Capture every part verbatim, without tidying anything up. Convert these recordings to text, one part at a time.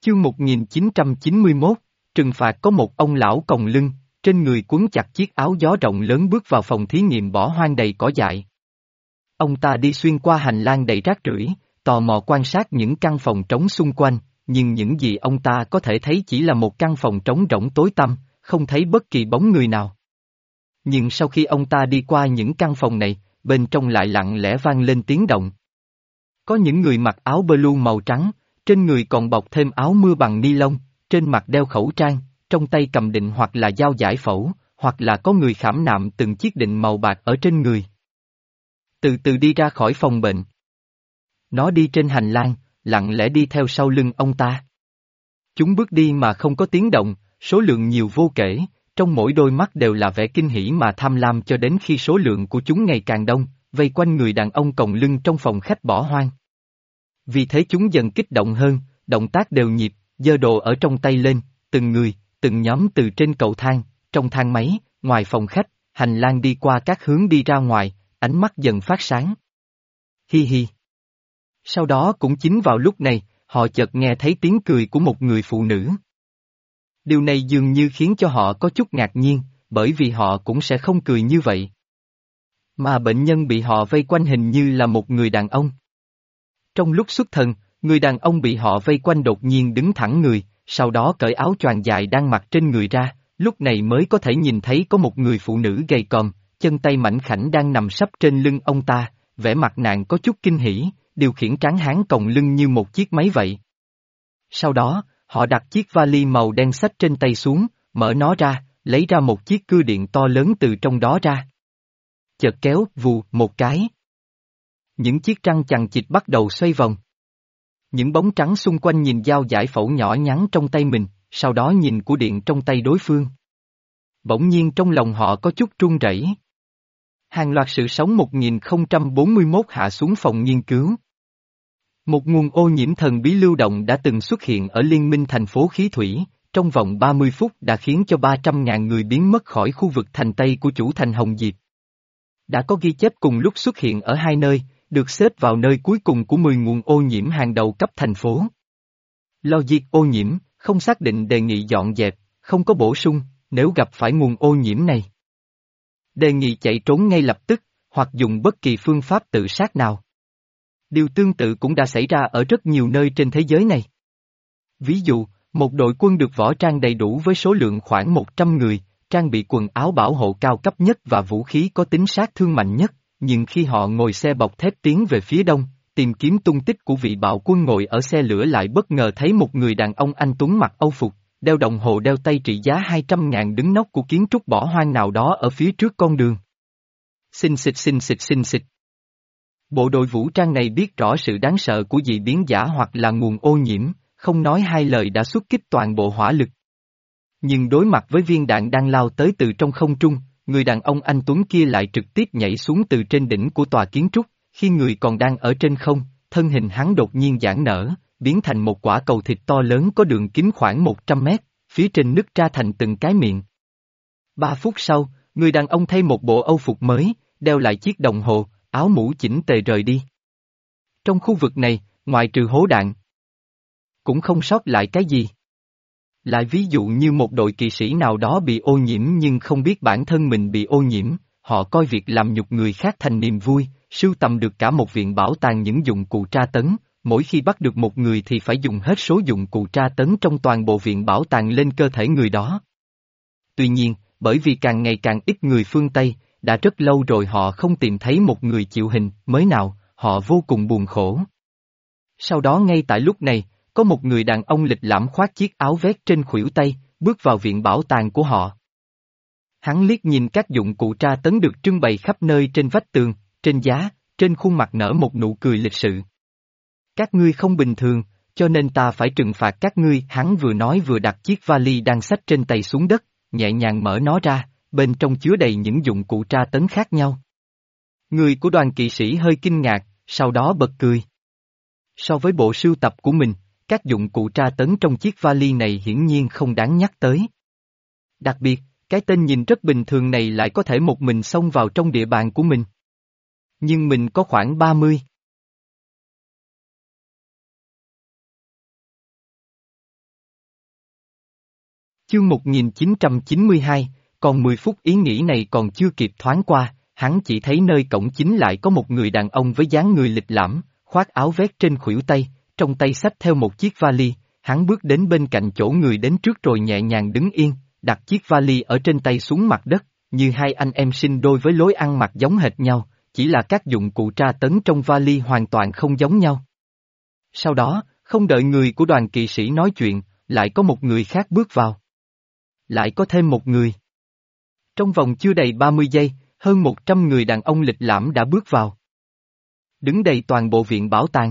Chương một nghìn chín trăm chín mươi mốt, trừng phạt. Có một ông lão còng lưng, trên người quấn chặt chiếc áo gió rộng lớn bước vào phòng thí nghiệm bỏ hoang đầy cỏ dại. Ông ta đi xuyên qua hành lang đầy rác rưởi, tò mò quan sát những căn phòng trống xung quanh, nhưng những gì ông ta có thể thấy chỉ là một căn phòng trống rỗng tối tăm, không thấy bất kỳ bóng người nào. Nhưng sau khi ông ta đi qua những căn phòng này, bên trong lại lặng lẽ vang lên tiếng động. Có những người mặc áo blue màu trắng, trên người còn bọc thêm áo mưa bằng ni lông, trên mặt đeo khẩu trang, trong tay cầm định hoặc là dao giải phẫu, hoặc là có người khảm nạm từng chiếc định màu bạc ở trên người. Từ từ đi ra khỏi phòng bệnh. Nó đi trên hành lang, lặng lẽ đi theo sau lưng ông ta. Chúng bước đi mà không có tiếng động, số lượng nhiều vô kể, trong mỗi đôi mắt đều là vẻ kinh hỉ mà tham lam cho đến khi số lượng của chúng ngày càng đông, vây quanh người đàn ông còng lưng trong phòng khách bỏ hoang. Vì thế chúng dần kích động hơn, động tác đều nhịp, giơ đồ ở trong tay lên, từng người, từng nhóm từ trên cầu thang, trong thang máy, ngoài phòng khách, hành lang đi qua các hướng đi ra ngoài, ánh mắt dần phát sáng. Hi hi. Sau đó cũng chính vào lúc này, họ chợt nghe thấy tiếng cười của một người phụ nữ. Điều này dường như khiến cho họ có chút ngạc nhiên, bởi vì họ cũng sẽ không cười như vậy. Mà bệnh nhân bị họ vây quanh hình như là một người đàn ông. Trong lúc xuất thần, người đàn ông bị họ vây quanh đột nhiên đứng thẳng người, sau đó cởi áo choàng dài đang mặc trên người ra, lúc này mới có thể nhìn thấy có một người phụ nữ gầy còm, chân tay mảnh khảnh đang nằm sấp trên lưng ông ta, vẻ mặt nàng có chút kinh hỉ, điều khiển tráng hán còng lưng như một chiếc máy vậy. Sau đó, họ đặt chiếc vali màu đen xách trên tay xuống, mở nó ra, lấy ra một chiếc cưa điện to lớn từ trong đó ra. Chợt kéo, vù, một cái. Những chiếc răng chằng chịt bắt đầu xoay vòng. Những bóng trắng xung quanh nhìn dao giải phẫu nhỏ nhắn trong tay mình, sau đó nhìn của điện trong tay đối phương. Bỗng nhiên trong lòng họ có chút run rẩy. Hàng loạt sự sống một nghìn không trăm bốn mươi mốt hạ xuống phòng nghiên cứu. Một nguồn ô nhiễm thần bí lưu động đã từng xuất hiện ở liên minh thành phố khí thủy, trong vòng ba mươi phút đã khiến cho ba trăm ngàn người biến mất khỏi khu vực thành Tây của chủ thành Hồng Diệp. Đã có ghi chép cùng lúc xuất hiện ở hai nơi, được xếp vào nơi cuối cùng của mười nguồn ô nhiễm hàng đầu cấp thành phố. Lo diệt ô nhiễm, không xác định đề nghị dọn dẹp, không có bổ sung, nếu gặp phải nguồn ô nhiễm này. Đề nghị chạy trốn ngay lập tức, hoặc dùng bất kỳ phương pháp tự sát nào. Điều tương tự cũng đã xảy ra ở rất nhiều nơi trên thế giới này. Ví dụ, một đội quân được võ trang đầy đủ với số lượng khoảng một trăm người, trang bị quần áo bảo hộ cao cấp nhất và vũ khí có tính sát thương mạnh nhất, nhưng khi họ ngồi xe bọc thép tiến về phía đông, tìm kiếm tung tích của vị bạo quân ngồi ở xe lửa lại bất ngờ thấy một người đàn ông anh tuấn mặc âu phục, đeo đồng hồ đeo tay trị giá hai trăm ngàn đứng nóc của kiến trúc bỏ hoang nào đó ở phía trước con đường. Xinh xịch xinh xịch xinh xịch. Bộ đội vũ trang này biết rõ sự đáng sợ của dị biến giả hoặc là nguồn ô nhiễm, không nói hai lời đã xuất kích toàn bộ hỏa lực. Nhưng đối mặt với viên đạn đang lao tới từ trong không trung, người đàn ông anh tuấn kia lại trực tiếp nhảy xuống từ trên đỉnh của tòa kiến trúc, khi người còn đang ở trên không, thân hình hắn đột nhiên giãn nở, biến thành một quả cầu thịt to lớn có đường kính khoảng một trăm mét, phía trên nứt ra thành từng cái miệng. Ba phút sau, người đàn ông thay một bộ âu phục mới, đeo lại chiếc đồng hồ, áo mũ chỉnh tề rời đi. Trong khu vực này, ngoại trừ hố đạn, cũng không sót lại cái gì. Lại ví dụ như một đội kỵ sĩ nào đó bị ô nhiễm nhưng không biết bản thân mình bị ô nhiễm, họ coi việc làm nhục người khác thành niềm vui, sưu tầm được cả một viện bảo tàng những dụng cụ tra tấn, mỗi khi bắt được một người thì phải dùng hết số dụng cụ tra tấn trong toàn bộ viện bảo tàng lên cơ thể người đó. Tuy nhiên, bởi vì càng ngày càng ít người phương Tây, đã rất lâu rồi họ không tìm thấy một người chịu hình mới nào, họ vô cùng buồn khổ. Sau đó ngay tại lúc này, có một người đàn ông lịch lãm khoác chiếc áo vest trên khuỷu tay, bước vào viện bảo tàng của họ. Hắn liếc nhìn các dụng cụ tra tấn được trưng bày khắp nơi trên vách tường, trên giá, trên khuôn mặt nở một nụ cười lịch sự. Các ngươi không bình thường, cho nên ta phải trừng phạt các ngươi. Hắn vừa nói vừa đặt chiếc vali đang xách trên tay xuống đất, nhẹ nhàng mở nó ra, bên trong chứa đầy những dụng cụ tra tấn khác nhau. Người của đoàn kỵ sĩ hơi kinh ngạc, sau đó bật cười. So với bộ sưu tập của mình, các dụng cụ tra tấn trong chiếc vali này hiển nhiên không đáng nhắc tới. Đặc biệt, cái tên nhìn rất bình thường này lại có thể một mình xông vào trong địa bàn của mình. Nhưng mình có khoảng ba mươi. Chương một nghìn chín trăm chín mươi hai, còn mười phút ý nghĩ này còn chưa kịp thoáng qua, hắn chỉ thấy nơi cổng chính lại có một người đàn ông với dáng người lịch lãm, khoác áo vest trên khuỷu tay, trong tay xách theo một chiếc vali, hắn bước đến bên cạnh chỗ người đến trước rồi nhẹ nhàng đứng yên, đặt chiếc vali ở trên tay xuống mặt đất, như hai anh em sinh đôi với lối ăn mặc giống hệt nhau, chỉ là các dụng cụ tra tấn trong vali hoàn toàn không giống nhau. Sau đó, không đợi người của đoàn kỵ sĩ nói chuyện, lại có một người khác bước vào. Lại có thêm một người. Trong vòng chưa đầy ba mươi giây, hơn một trăm người đàn ông lịch lãm đã bước vào. Đứng đầy toàn bộ viện bảo tàng.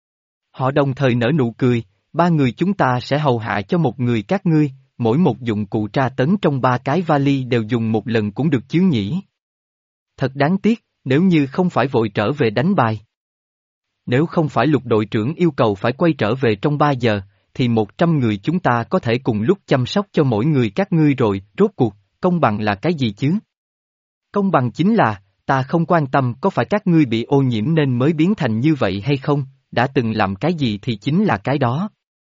Họ đồng thời nở nụ cười, ba người chúng ta sẽ hầu hạ cho một người các ngươi, mỗi một dụng cụ tra tấn trong ba cái vali đều dùng một lần cũng được chứ nhỉ. Thật đáng tiếc, nếu như không phải vội trở về đánh bài. Nếu không phải Lục đội trưởng yêu cầu phải quay trở về trong ba giờ, thì một trăm người chúng ta có thể cùng lúc chăm sóc cho mỗi người các ngươi rồi, rốt cuộc, công bằng là cái gì chứ? Công bằng chính là, ta không quan tâm có phải các ngươi bị ô nhiễm nên mới biến thành như vậy hay không, đã từng làm cái gì thì chính là cái đó.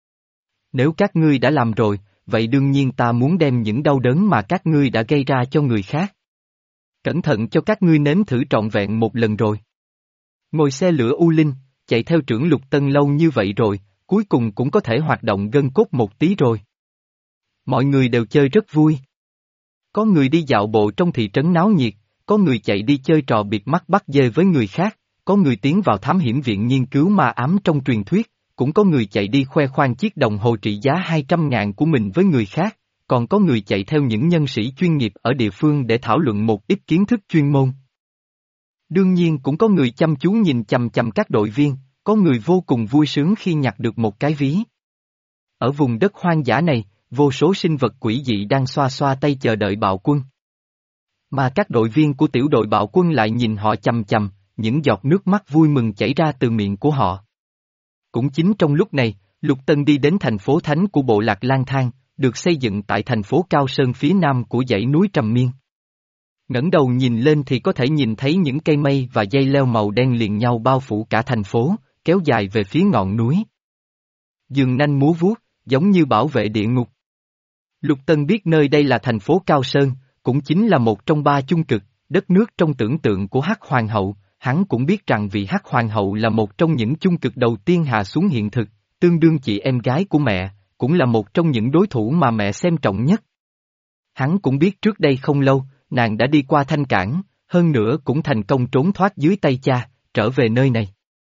Nếu các ngươi đã làm rồi, vậy đương nhiên ta muốn đem những đau đớn mà các ngươi đã gây ra cho người khác. Cẩn thận cho các ngươi nếm thử trọn vẹn một lần rồi. Ngồi xe lửa U Linh, chạy theo trưởng Lục Tân lâu như vậy rồi, cuối cùng cũng có thể hoạt động gân cốt một tí rồi. Mọi người đều chơi rất vui. Có người đi dạo bộ trong thị trấn náo nhiệt, có người chạy đi chơi trò bịt mắt bắt dê với người khác, có người tiến vào thám hiểm viện nghiên cứu ma ám trong truyền thuyết, cũng có người chạy đi khoe khoang chiếc đồng hồ trị giá hai trăm ngàn của mình với người khác, còn có người chạy theo những nhân sĩ chuyên nghiệp ở địa phương để thảo luận một ít kiến thức chuyên môn. Đương nhiên cũng có người chăm chú nhìn chằm chằm các đội viên, có người vô cùng vui sướng khi nhặt được một cái ví. Ở vùng đất hoang dã này, vô số sinh vật quỷ dị đang xoa xoa tay chờ đợi bạo quân. Mà các đội viên của tiểu đội bạo quân lại nhìn họ chằm chằm, những giọt nước mắt vui mừng chảy ra từ miệng của họ. Cũng chính trong lúc này, Lục Tân đi đến thành phố thánh của bộ lạc Lang Thang, được xây dựng tại thành phố Cao Sơn phía nam của dãy núi Trầm Miên. Ngẩng đầu nhìn lên thì có thể nhìn thấy những cây mây và dây leo màu đen liền nhau bao phủ cả thành phố, kéo dài về phía ngọn núi. Dường nanh múa vuốt, giống như bảo vệ địa ngục. Lục Tân biết nơi đây là thành phố Cao Sơn, cũng chính là một trong ba chung cực, đất nước trong tưởng tượng của Hắc Hoàng hậu, hắn cũng biết rằng vị Hắc Hoàng hậu là một trong những chung cực đầu tiên hạ xuống hiện thực, tương đương chị em gái của mẹ, cũng là một trong những đối thủ mà mẹ xem trọng nhất. Hắn cũng biết trước đây không lâu, nàng đã đi qua Thanh Cảng, hơn nữa cũng thành công trốn thoát dưới tay cha, trở về nơi này.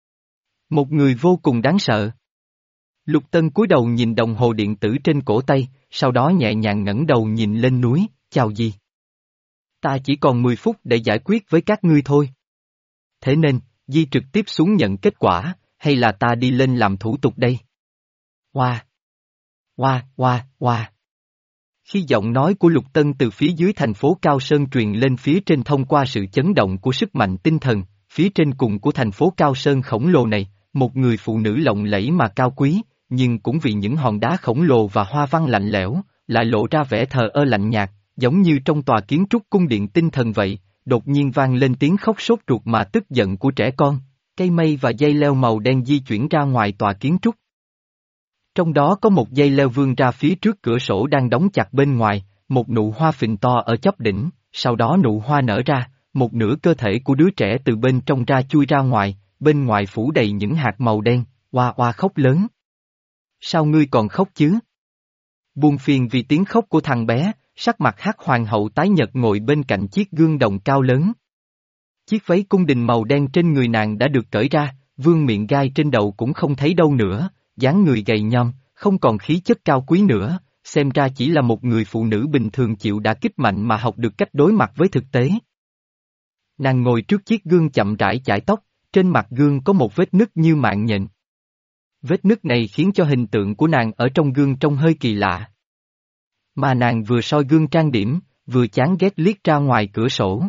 Một người vô cùng đáng sợ. Lục Tân cúi đầu nhìn đồng hồ điện tử trên cổ tay, sau đó nhẹ nhàng ngẩng đầu nhìn lên núi, chào gì? Ta chỉ còn mười phút để giải quyết với các ngươi thôi. Thế nên, Di trực tiếp xuống nhận kết quả, hay là ta đi lên làm thủ tục đây? Hoa! Hoa, hoa, hoa! Khi giọng nói của Lục Tân từ phía dưới thành phố Cao Sơn truyền lên phía trên thông qua sự chấn động của sức mạnh tinh thần, phía trên cùng của thành phố Cao Sơn khổng lồ này, một người phụ nữ lộng lẫy mà cao quý, nhưng cũng vì những hòn đá khổng lồ và hoa văn lạnh lẽo, lại lộ ra vẻ thờ ơ lạnh nhạt, giống như trong tòa kiến trúc cung điện tinh thần vậy, đột nhiên vang lên tiếng khóc sốt ruột mà tức giận của trẻ con, cây mây và dây leo màu đen di chuyển ra ngoài tòa kiến trúc. Trong đó có một dây leo vươn ra phía trước cửa sổ đang đóng chặt bên ngoài, một nụ hoa phình to ở chóp đỉnh, sau đó nụ hoa nở ra, một nửa cơ thể của đứa trẻ từ bên trong ra chui ra ngoài, bên ngoài phủ đầy những hạt màu đen, oa oa khóc lớn. Sao ngươi còn khóc chứ? Buồn phiền vì tiếng khóc của thằng bé, sắc mặt Hắc Hoàng hậu tái nhợt ngồi bên cạnh chiếc gương đồng cao lớn. Chiếc váy cung đình màu đen trên người nàng đã được cởi ra, vương miệng gai trên đầu cũng không thấy đâu nữa, dáng người gầy nhom, không còn khí chất cao quý nữa, xem ra chỉ là một người phụ nữ bình thường chịu đả kích mạnh mà học được cách đối mặt với thực tế. Nàng ngồi trước chiếc gương chậm rãi chải tóc, trên mặt gương có một vết nứt như mạng nhện. Vết nứt này khiến cho hình tượng của nàng ở trong gương trông hơi kỳ lạ. Mà nàng vừa soi gương trang điểm, vừa chán ghét liếc ra ngoài cửa sổ.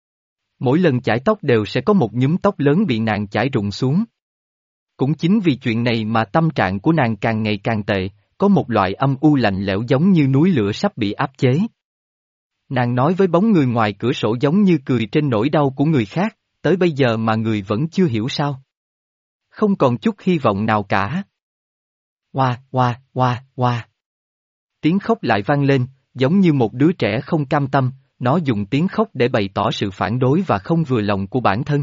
Mỗi lần chải tóc đều sẽ có một nhúm tóc lớn bị nàng chải rụng xuống. Cũng chính vì chuyện này mà tâm trạng của nàng càng ngày càng tệ, có một loại âm u lạnh lẽo giống như núi lửa sắp bị áp chế. Nàng nói với bóng người ngoài cửa sổ giống như cười trên nỗi đau của người khác, tới bây giờ mà người vẫn chưa hiểu sao. Không còn chút hy vọng nào cả. Hoa, hoa, hoa, hoa. Tiếng khóc lại vang lên, giống như một đứa trẻ không cam tâm, nó dùng tiếng khóc để bày tỏ sự phản đối và không vừa lòng của bản thân.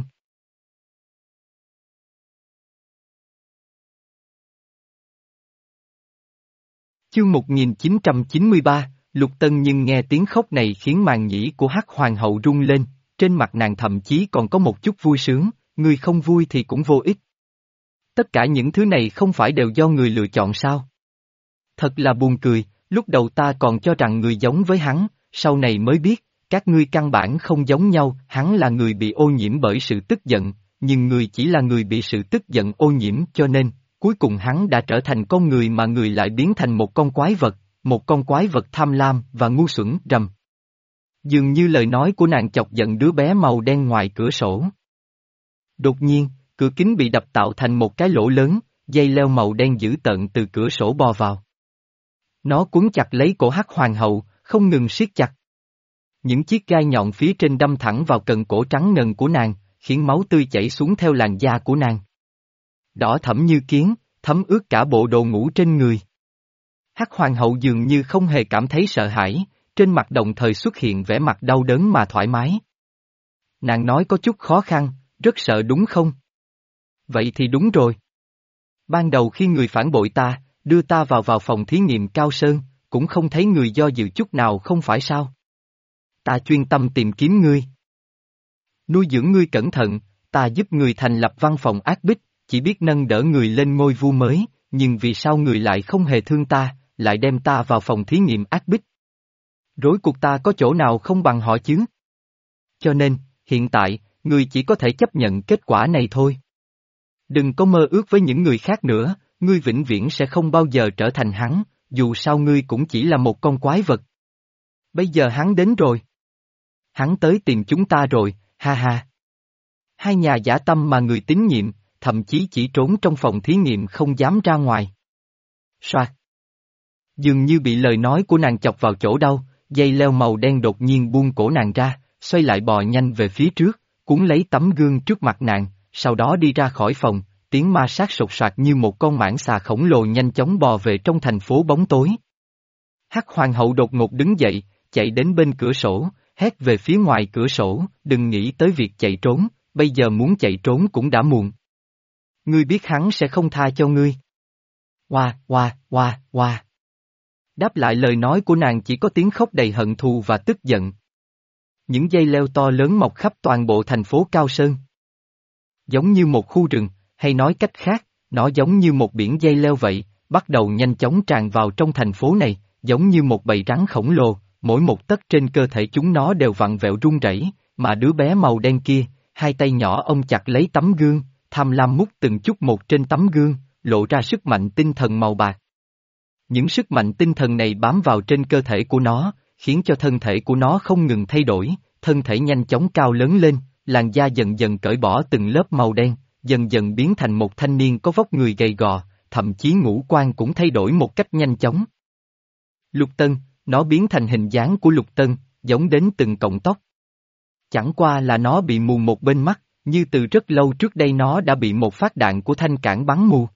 Chương một nghìn chín trăm chín mươi ba, Lục Tân nhưng nghe tiếng khóc này khiến màn nhĩ của Hắc Hoàng hậu rung lên, trên mặt nàng thậm chí còn có một chút vui sướng, người không vui thì cũng vô ích. Tất cả những thứ này không phải đều do người lựa chọn sao? Thật là buồn cười, lúc đầu ta còn cho rằng người giống với hắn, sau này mới biết, các ngươi căn bản không giống nhau, hắn là người bị ô nhiễm bởi sự tức giận, nhưng người chỉ là người bị sự tức giận ô nhiễm cho nên, cuối cùng hắn đã trở thành con người mà người lại biến thành một con quái vật, một con quái vật tham lam và ngu xuẩn rầm. Dường như lời nói của nàng chọc giận đứa bé màu đen ngoài cửa sổ. Đột nhiên, cửa kính bị đập tạo thành một cái lỗ lớn, dây leo màu đen dữ tợn từ cửa sổ bò vào. Nó cuốn chặt lấy cổ Hắc Hoàng hậu, không ngừng siết chặt. Những chiếc gai nhọn phía trên đâm thẳng vào cần cổ trắng ngần của nàng, khiến máu tươi chảy xuống theo làn da của nàng. Đỏ thẫm như kiến, thấm ướt cả bộ đồ ngủ trên người. Hắc Hoàng hậu dường như không hề cảm thấy sợ hãi, trên mặt đồng thời xuất hiện vẻ mặt đau đớn mà thoải mái. Nàng nói có chút khó khăn, rất sợ đúng không? Vậy thì đúng rồi. Ban đầu khi người phản bội ta, đưa ta vào vào phòng thí nghiệm Cao Sơn, cũng không thấy người do dự chút nào không phải sao? Ta chuyên tâm tìm kiếm ngươi. Nuôi dưỡng ngươi cẩn thận, ta giúp người thành lập văn phòng ác bích, chỉ biết nâng đỡ người lên ngôi vua mới, nhưng vì sao người lại không hề thương ta, lại đem ta vào phòng thí nghiệm ác bích? Rối cuộc ta có chỗ nào không bằng họ chứ? Cho nên, hiện tại, người chỉ có thể chấp nhận kết quả này thôi. Đừng có mơ ước với những người khác nữa, ngươi vĩnh viễn sẽ không bao giờ trở thành hắn, dù sao ngươi cũng chỉ là một con quái vật. Bây giờ hắn đến rồi. Hắn tới tìm chúng ta rồi, ha ha. Hai nhà dã tâm mà người tín nhiệm, thậm chí chỉ trốn trong phòng thí nghiệm không dám ra ngoài. Soạt. Dường như bị lời nói của nàng chọc vào chỗ đau, dây leo màu đen đột nhiên buông cổ nàng ra, xoay lại bò nhanh về phía trước, cuốn lấy tấm gương trước mặt nàng, sau đó đi ra khỏi phòng, tiếng ma sát sột soạt như một con mãng xà khổng lồ nhanh chóng bò về trong thành phố bóng tối. Hắc Hoàng hậu đột ngột đứng dậy, chạy đến bên cửa sổ, hét về phía ngoài cửa sổ, đừng nghĩ tới việc chạy trốn, bây giờ muốn chạy trốn cũng đã muộn. Ngươi biết hắn sẽ không tha cho ngươi. Oa, oa, oa, oa. Đáp lại lời nói của nàng chỉ có tiếng khóc đầy hận thù và tức giận. Những dây leo to lớn mọc khắp toàn bộ thành phố Cao Sơn. Giống như một khu rừng, hay nói cách khác, nó giống như một biển dây leo vậy, bắt đầu nhanh chóng tràn vào trong thành phố này, giống như một bầy rắn khổng lồ, mỗi một tấc trên cơ thể chúng nó đều vặn vẹo run rẩy, mà đứa bé màu đen kia, hai tay nhỏ ôm chặt lấy tấm gương, tham lam mút từng chút một trên tấm gương, lộ ra sức mạnh tinh thần màu bạc. Những sức mạnh tinh thần này bám vào trên cơ thể của nó, khiến cho thân thể của nó không ngừng thay đổi, thân thể nhanh chóng cao lớn lên, làn da dần dần cởi bỏ từng lớp màu đen, dần dần biến thành một thanh niên có vóc người gầy gò, thậm chí ngũ quan cũng thay đổi một cách nhanh chóng. Lục Tân, nó biến thành hình dáng của Lục Tân, giống đến từng cọng tóc. Chẳng qua là nó bị mù một bên mắt, như từ rất lâu trước đây nó đã bị một phát đạn của thanh cản bắn mù.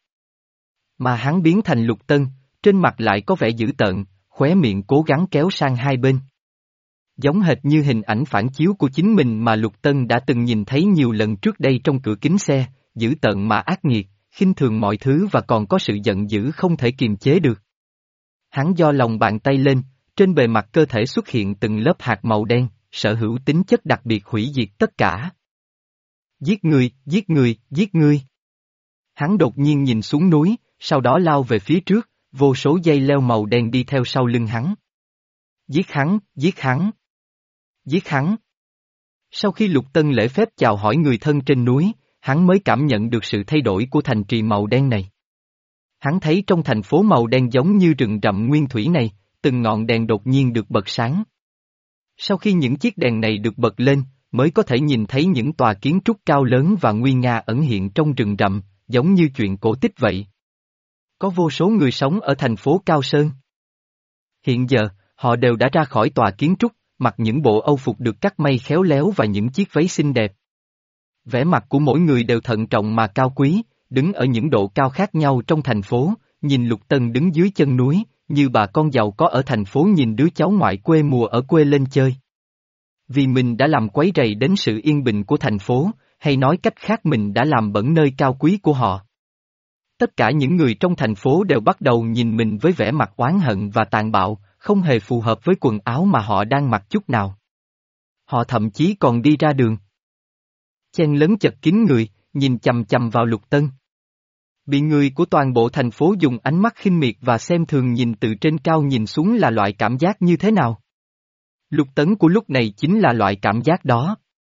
Mà hắn biến thành Lục Tân, trên mặt lại có vẻ dữ tợn, khóe miệng cố gắng kéo sang hai bên. Giống hệt như hình ảnh phản chiếu của chính mình mà Lục Tân đã từng nhìn thấy nhiều lần trước đây trong cửa kính xe, dữ tợn mà ác nghiệt, khinh thường mọi thứ và còn có sự giận dữ không thể kiềm chế được. Hắn giơ lòng bàn tay lên, trên bề mặt cơ thể xuất hiện từng lớp hạt màu đen, sở hữu tính chất đặc biệt hủy diệt tất cả. Giết người, giết người, giết người. Hắn đột nhiên nhìn xuống núi, sau đó lao về phía trước, vô số dây leo màu đen đi theo sau lưng hắn. Giết hắn, giết hắn. Giết hắn. Sau khi Lục Tân lễ phép chào hỏi người thân trên núi, hắn mới cảm nhận được sự thay đổi của thành trì màu đen này. Hắn thấy trong thành phố màu đen giống như rừng rậm nguyên thủy này, từng ngọn đèn đột nhiên được bật sáng. Sau khi những chiếc đèn này được bật lên, mới có thể nhìn thấy những tòa kiến trúc cao lớn và nguy nga ẩn hiện trong rừng rậm, giống như chuyện cổ tích vậy. Có vô số người sống ở thành phố Cao Sơn. Hiện giờ, họ đều đã ra khỏi tòa kiến trúc, mặc những bộ âu phục được cắt may khéo léo và những chiếc váy xinh đẹp. Vẻ mặt của mỗi người đều thận trọng mà cao quý, đứng ở những độ cao khác nhau trong thành phố, nhìn Lục Tân đứng dưới chân núi, như bà con giàu có ở thành phố nhìn đứa cháu ngoại quê mùa ở quê lên chơi. Vì mình đã làm quấy rầy đến sự yên bình của thành phố, hay nói cách khác mình đã làm bẩn nơi cao quý của họ. Tất cả những người trong thành phố đều bắt đầu nhìn mình với vẻ mặt oán hận và tàn bạo, không hề phù hợp với quần áo mà họ đang mặc chút nào. Họ thậm chí còn đi ra đường chen lấn chật kín người, nhìn chằm chằm vào Lục Tân. Bị người của toàn bộ thành phố dùng ánh mắt khinh miệt và xem thường nhìn từ trên cao nhìn xuống là loại cảm giác như thế nào? Lục Tấn của lúc này chính là loại cảm giác đó.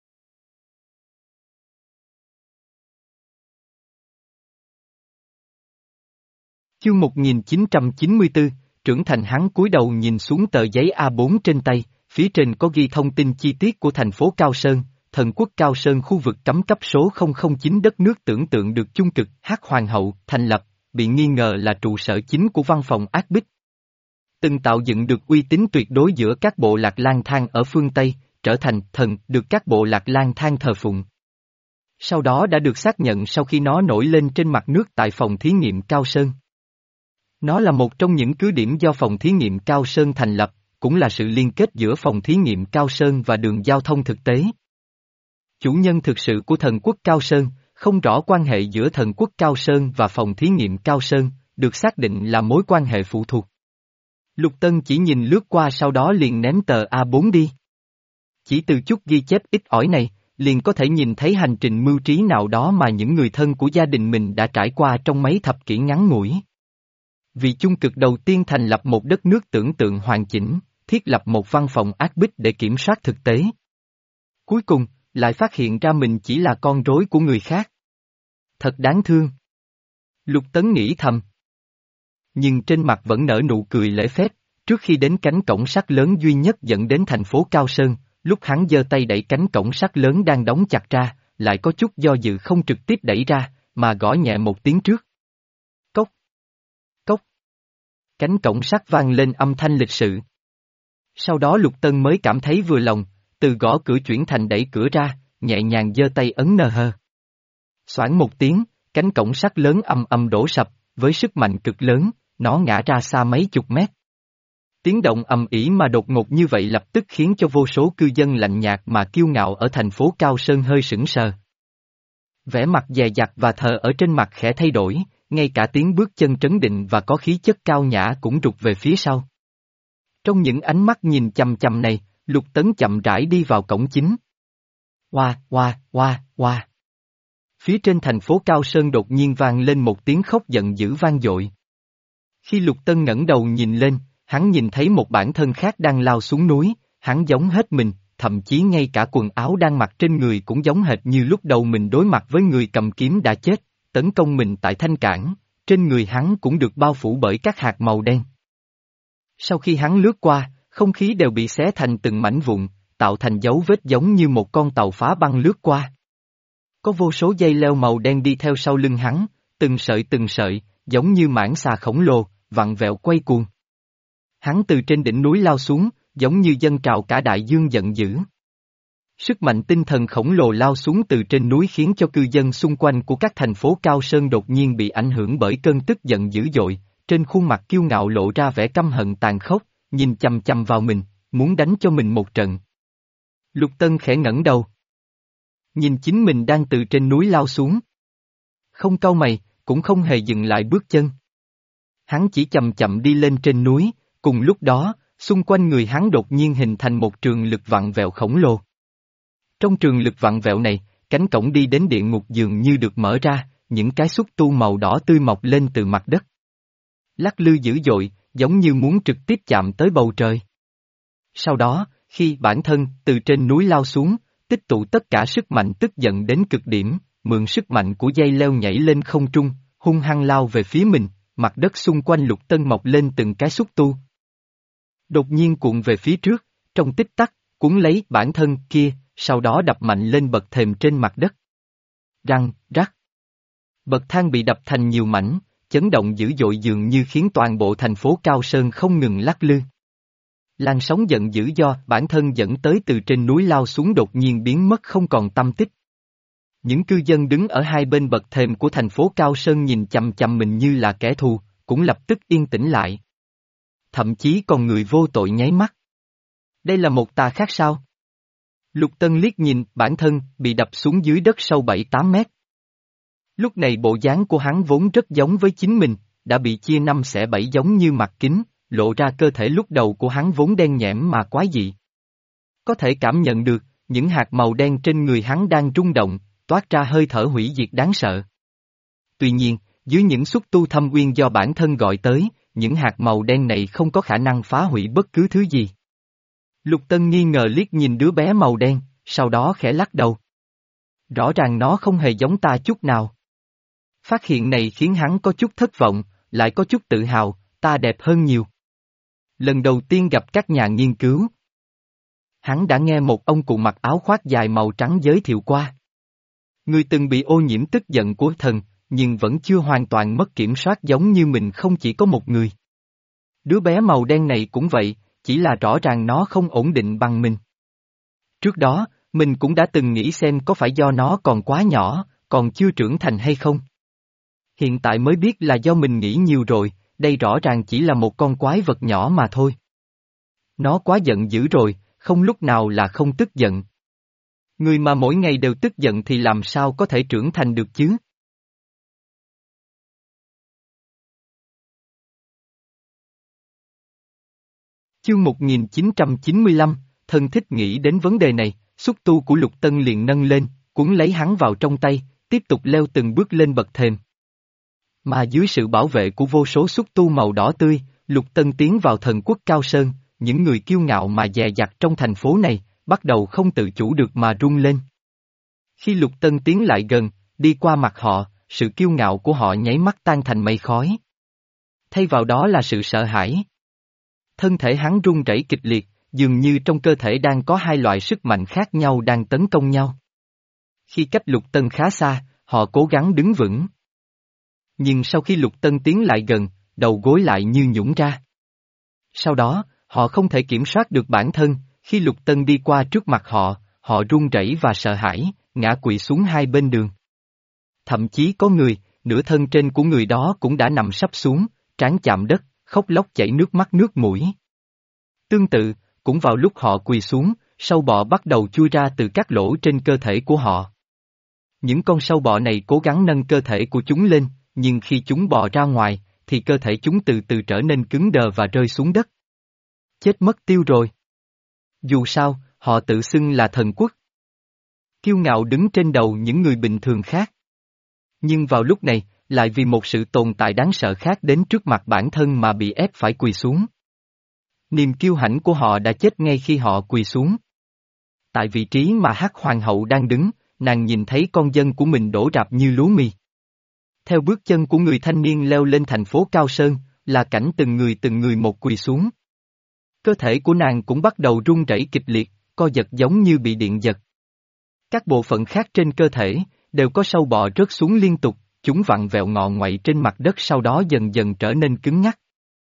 Chương một nghìn chín trăm chín mươi tư, trưởng thành hắn cúi đầu nhìn xuống tờ giấy A bốn trên tay, phía trên có ghi thông tin chi tiết của thành phố Cao Sơn, thần quốc Cao Sơn khu vực cấm cấp số không không chín đất nước tưởng tượng được chung cực Hắc Hoàng hậu thành lập, bị nghi ngờ là trụ sở chính của văn phòng ác bích. Từng tạo dựng được uy tín tuyệt đối giữa các bộ lạc lang thang ở phương Tây, trở thành thần được các bộ lạc lang thang thờ phụng. Sau đó đã được xác nhận sau khi nó nổi lên trên mặt nước tại phòng thí nghiệm Cao Sơn. Nó là một trong những cứ điểm do phòng thí nghiệm Cao Sơn thành lập, cũng là sự liên kết giữa phòng thí nghiệm Cao Sơn và đường giao thông thực tế. Chủ nhân thực sự của thần quốc Cao Sơn, không rõ quan hệ giữa thần quốc Cao Sơn và phòng thí nghiệm Cao Sơn, được xác định là mối quan hệ phụ thuộc. Lục Tân chỉ nhìn lướt qua sau đó liền ném tờ A bốn đi. Chỉ từ chút ghi chép ít ỏi này, liền có thể nhìn thấy hành trình mưu trí nào đó mà những người thân của gia đình mình đã trải qua trong mấy thập kỷ ngắn ngủi. Vì chung cực đầu tiên thành lập một đất nước tưởng tượng hoàn chỉnh, thiết lập một văn phòng ác bích để kiểm soát thực tế. Cuối cùng, lại phát hiện ra mình chỉ là con rối của người khác. Thật đáng thương. Lục Tấn nghĩ thầm. Nhưng trên mặt vẫn nở nụ cười lễ phép, trước khi đến cánh cổng sắt lớn duy nhất dẫn đến thành phố Cao Sơn, lúc hắn giơ tay đẩy cánh cổng sắt lớn đang đóng chặt ra, lại có chút do dự không trực tiếp đẩy ra, mà gõ nhẹ một tiếng trước. Cốc. Cốc. Cánh cổng sắt vang lên âm thanh lịch sự. Sau đó Lục Tân mới cảm thấy vừa lòng, từ gõ cửa chuyển thành đẩy cửa ra, nhẹ nhàng giơ tay ấn nờ hơ. Xoảng một tiếng, cánh cổng sắt lớn âm âm đổ sập, với sức mạnh cực lớn, nó ngã ra xa mấy chục mét. Tiếng động ầm ĩ mà đột ngột như vậy lập tức khiến cho vô số cư dân lạnh nhạt mà kiêu ngạo ở thành phố Cao Sơn hơi sững sờ. Vẻ mặt dè dặt và thờ ở trên mặt khẽ thay đổi, ngay cả tiếng bước chân trấn định và có khí chất cao nhã cũng rụt về phía sau. Trong những ánh mắt nhìn chằm chằm này, Lục Tấn chậm rãi đi vào cổng chính. Oa, oa, oa, oa. Phía trên thành phố Cao Sơn đột nhiên vang lên một tiếng khóc giận dữ vang dội. Khi Lục Tân ngẩng đầu nhìn lên, hắn nhìn thấy một bản thân khác đang lao xuống núi, hắn giống hết mình, thậm chí ngay cả quần áo đang mặc trên người cũng giống hệt như lúc đầu mình đối mặt với người cầm kiếm đã chết, tấn công mình tại Thanh Cảng, trên người hắn cũng được bao phủ bởi các hạt màu đen. Sau khi hắn lướt qua, không khí đều bị xé thành từng mảnh vụn, tạo thành dấu vết giống như một con tàu phá băng lướt qua. Có vô số dây leo màu đen đi theo sau lưng hắn, từng sợi từng sợi, giống như mảng xà khổng lồ, vặn vẹo quay cuồng. Hắn từ trên đỉnh núi lao xuống, giống như dâng trào cả đại dương giận dữ. Sức mạnh tinh thần khổng lồ lao xuống từ trên núi khiến cho cư dân xung quanh của các thành phố Cao Sơn đột nhiên bị ảnh hưởng bởi cơn tức giận dữ dội, trên khuôn mặt kiêu ngạo lộ ra vẻ căm hận tàn khốc, nhìn chằm chằm vào mình, muốn đánh cho mình một trận. Lục Tân khẽ ngẩng đầu. Nhìn chính mình đang từ trên núi lao xuống. Không cau mày, cũng không hề dừng lại bước chân. Hắn chỉ chậm chậm đi lên trên núi, cùng lúc đó, xung quanh người hắn đột nhiên hình thành một trường lực vặn vẹo khổng lồ. Trong trường lực vặn vẹo này, cánh cổng đi đến địa ngục dường như được mở ra, những cái xúc tu màu đỏ tươi mọc lên từ mặt đất. Lắc lư dữ dội, giống như muốn trực tiếp chạm tới bầu trời. Sau đó, khi bản thân từ trên núi lao xuống, tích tụ tất cả sức mạnh tức giận đến cực điểm, mượn sức mạnh của dây leo nhảy lên không trung, hung hăng lao về phía mình, mặt đất xung quanh Lục Tân mọc lên từng cái xúc tu. Đột nhiên cuộn về phía trước, trong tích tắc, cuốn lấy bản thân kia, sau đó đập mạnh lên bậc thềm trên mặt đất. Răng, rắc. Bậc thang bị đập thành nhiều mảnh, chấn động dữ dội dường như khiến toàn bộ thành phố Cao Sơn không ngừng lắc lư. Làn sóng giận dữ do bản thân dẫn tới từ trên núi lao xuống đột nhiên biến mất không còn tăm tích. Những cư dân đứng ở hai bên bậc thềm của thành phố Cao Sơn nhìn chằm chằm mình như là kẻ thù, cũng lập tức yên tĩnh lại. thậm chí còn người vô tội nháy mắt. Đây là một tà khác sao? Lục Tân liếc nhìn, bản thân, bị đập xuống dưới đất sâu bảy tám mét. Lúc này bộ dáng của hắn vốn rất giống với chính mình, đã bị chia năm xẻ bảy giống như mặt kính, lộ ra cơ thể lúc đầu của hắn vốn đen nhẽm mà quái dị. Có thể cảm nhận được, những hạt màu đen trên người hắn đang rung động, toát ra hơi thở hủy diệt đáng sợ. Tuy nhiên, dưới những xúc tu thâm uyên do bản thân gọi tới, những hạt màu đen này không có khả năng phá hủy bất cứ thứ gì. Lục Tân nghi ngờ liếc nhìn đứa bé màu đen, sau đó khẽ lắc đầu. Rõ ràng nó không hề giống ta chút nào. Phát hiện này khiến hắn có chút thất vọng, lại có chút tự hào, ta đẹp hơn nhiều. Lần đầu tiên gặp các nhà nghiên cứu. Hắn đã nghe một ông cụ mặc áo khoác dài màu trắng giới thiệu qua. Người từng bị ô nhiễm tức giận của thần, nhưng vẫn chưa hoàn toàn mất kiểm soát giống như mình không chỉ có một người. Đứa bé màu đen này cũng vậy, chỉ là rõ ràng nó không ổn định bằng mình. Trước đó, mình cũng đã từng nghĩ xem có phải do nó còn quá nhỏ, còn chưa trưởng thành hay không. Hiện tại mới biết là do mình nghĩ nhiều rồi, đây rõ ràng chỉ là một con quái vật nhỏ mà thôi. Nó quá giận dữ rồi, không lúc nào là không tức giận. Người mà mỗi ngày đều tức giận thì làm sao có thể trưởng thành được chứ? Chương một nghìn chín trăm chín mươi lăm, thân thích nghĩ đến vấn đề này, xúc tu của Lục Tân liền nâng lên, cuốn lấy hắn vào trong tay, tiếp tục leo từng bước lên bậc thềm. Mà dưới sự bảo vệ của vô số xúc tu màu đỏ tươi, Lục Tân tiến vào thần quốc Cao Sơn, những người kiêu ngạo mà dè dặt trong thành phố này, bắt đầu không tự chủ được mà rung lên. Khi Lục Tân tiến lại gần, đi qua mặt họ, sự kiêu ngạo của họ nháy mắt tan thành mây khói. Thay vào đó là sự sợ hãi. Thân thể hắn run rẩy kịch liệt, dường như trong cơ thể đang có hai loại sức mạnh khác nhau đang tấn công nhau. Khi cách Lục Tân khá xa, họ cố gắng đứng vững. Nhưng sau khi Lục Tân tiến lại gần, đầu gối lại như nhũn ra. Sau đó, họ không thể kiểm soát được bản thân, khi Lục Tân đi qua trước mặt họ, họ run rẩy và sợ hãi, ngã quỵ xuống hai bên đường. Thậm chí có người, nửa thân trên của người đó cũng đã nằm sắp xuống, trán chạm đất, khóc lóc chảy nước mắt nước mũi. Tương tự, cũng vào lúc họ quỳ xuống, sâu bọ bắt đầu chui ra từ các lỗ trên cơ thể của họ. Những con sâu bọ này cố gắng nâng cơ thể của chúng lên, nhưng khi chúng bò ra ngoài, thì cơ thể chúng từ từ trở nên cứng đờ và rơi xuống đất. Chết mất tiêu rồi. Dù sao, họ tự xưng là thần quốc. Kiêu ngạo đứng trên đầu những người bình thường khác. Nhưng vào lúc này, lại vì một sự tồn tại đáng sợ khác đến trước mặt bản thân mà bị ép phải quỳ xuống. Niềm kiêu hãnh của họ đã chết ngay khi họ quỳ xuống. Tại vị trí mà Hắc Hoàng hậu đang đứng, nàng nhìn thấy con dân của mình đổ rạp như lúa mì. Theo bước chân của người thanh niên leo lên thành phố Cao Sơn, là cảnh từng người từng người một quỳ xuống. Cơ thể của nàng cũng bắt đầu run rẩy kịch liệt, co giật giống như bị điện giật. Các bộ phận khác trên cơ thể, đều có sâu bọ rớt xuống liên tục, chúng vặn vẹo ngọ ngoậy trên mặt đất sau đó dần dần trở nên cứng ngắc.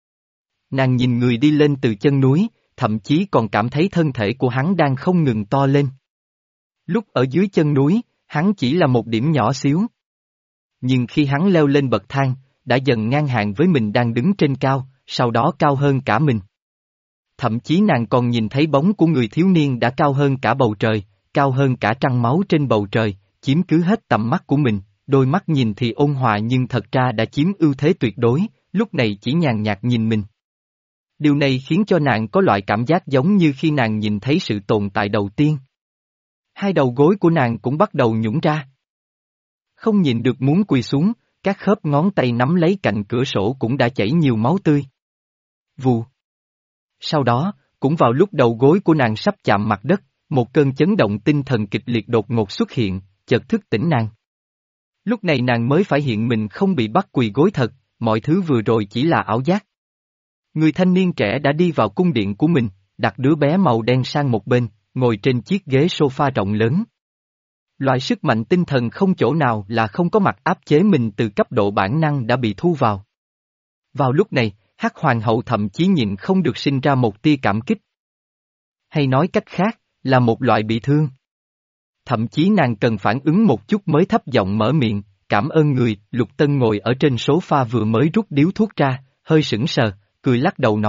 Nàng nhìn người đi lên từ chân núi, thậm chí còn cảm thấy thân thể của hắn đang không ngừng to lên. Lúc ở dưới chân núi, hắn chỉ là một điểm nhỏ xíu. Nhưng khi hắn leo lên bậc thang, đã dần ngang hàng với mình đang đứng trên cao, sau đó cao hơn cả mình. Thậm chí nàng còn nhìn thấy bóng của người thiếu niên đã cao hơn cả bầu trời, cao hơn cả trăng máu trên bầu trời, chiếm cứ hết tầm mắt của mình, đôi mắt nhìn thì ôn hòa nhưng thật ra đã chiếm ưu thế tuyệt đối, lúc này chỉ nhàn nhạt nhìn mình. Điều này khiến cho nàng có loại cảm giác giống như khi nàng nhìn thấy sự tồn tại đầu tiên. Hai đầu gối của nàng cũng bắt đầu nhũn ra. Không nhìn được muốn quỳ xuống, các khớp ngón tay nắm lấy cạnh cửa sổ cũng đã chảy nhiều máu tươi. Vù. Sau đó, cũng vào lúc đầu gối của nàng sắp chạm mặt đất, một cơn chấn động tinh thần kịch liệt đột ngột xuất hiện, chợt thức tỉnh nàng. Lúc này nàng mới phải hiện mình không bị bắt quỳ gối thật, mọi thứ vừa rồi chỉ là ảo giác. Người thanh niên trẻ đã đi vào cung điện của mình, đặt đứa bé màu đen sang một bên, ngồi trên chiếc ghế sofa rộng lớn. Loại sức mạnh tinh thần không chỗ nào là không có mặt áp chế mình từ cấp độ bản năng đã bị thu vào. Vào lúc này, Hắc Hoàng hậu thậm chí nhịn không được sinh ra một tia cảm kích. Hay nói cách khác, là một loại bị thương. Thậm chí nàng cần phản ứng một chút mới thấp giọng mở miệng, cảm ơn người. Lục Tân ngồi ở trên sofa vừa mới rút điếu thuốc ra, hơi sững sờ, cười lắc đầu nói,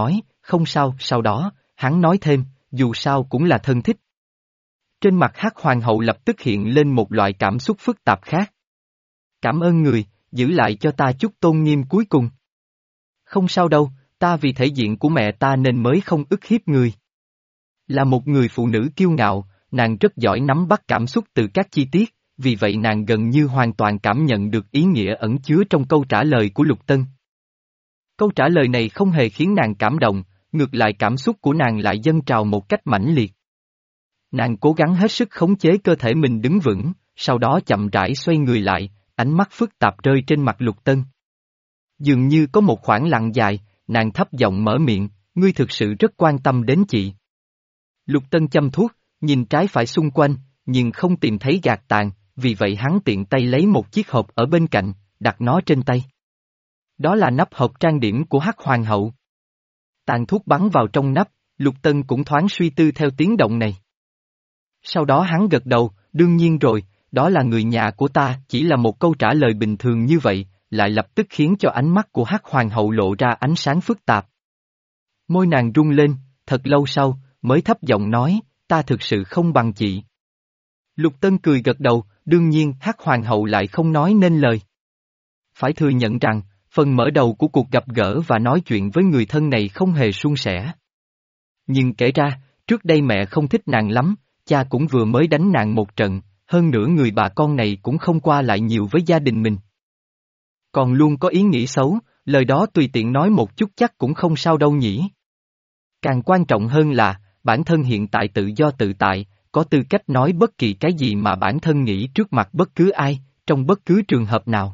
không sao, sau đó, hắn nói thêm, dù sao cũng là thân thích. Trên mặt Hắc Hoàng hậu lập tức hiện lên một loại cảm xúc phức tạp khác. Cảm ơn người, giữ lại cho ta chút tôn nghiêm cuối cùng. Không sao đâu, ta vì thể diện của mẹ ta nên mới không ức hiếp người. Là một người phụ nữ kiêu ngạo, nàng rất giỏi nắm bắt cảm xúc từ các chi tiết, vì vậy nàng gần như hoàn toàn cảm nhận được ý nghĩa ẩn chứa trong câu trả lời của Lục Tân. Câu trả lời này không hề khiến nàng cảm động, ngược lại cảm xúc của nàng lại dâng trào một cách mãnh liệt. Nàng cố gắng hết sức khống chế cơ thể mình đứng vững, sau đó chậm rãi xoay người lại, ánh mắt phức tạp rơi trên mặt Lục Tân. Dường như có một khoảng lặng dài, nàng thấp giọng mở miệng, ngươi thực sự rất quan tâm đến chị. Lục Tân châm thuốc, nhìn trái phải xung quanh, nhưng không tìm thấy gạt tàn, vì vậy hắn tiện tay lấy một chiếc hộp ở bên cạnh, đặt nó trên tay. Đó là nắp hộp trang điểm của Hắc Hoàng hậu. Tàn thuốc bắn vào trong nắp, Lục Tân cũng thoáng suy tư theo tiếng động này. Sau đó hắn gật đầu, đương nhiên rồi, đó là người nhà của ta, chỉ là một câu trả lời bình thường như vậy, lại lập tức khiến cho ánh mắt của Hắc Hoàng hậu lộ ra ánh sáng phức tạp. Môi nàng rung lên, thật lâu sau, mới thấp giọng nói, ta thực sự không bằng chị. Lục Tân cười gật đầu, đương nhiên Hắc Hoàng hậu lại không nói nên lời. Phải thừa nhận rằng, phần mở đầu của cuộc gặp gỡ và nói chuyện với người thân này không hề suôn sẻ. Nhưng kể ra, trước đây mẹ không thích nàng lắm, cha cũng vừa mới đánh nàng một trận, hơn nữa người bà con này cũng không qua lại nhiều với gia đình mình. Còn luôn có ý nghĩ xấu, lời đó tùy tiện nói một chút chắc cũng không sao đâu nhỉ. Càng quan trọng hơn là, bản thân hiện tại tự do tự tại, có tư cách nói bất kỳ cái gì mà bản thân nghĩ trước mặt bất cứ ai, trong bất cứ trường hợp nào.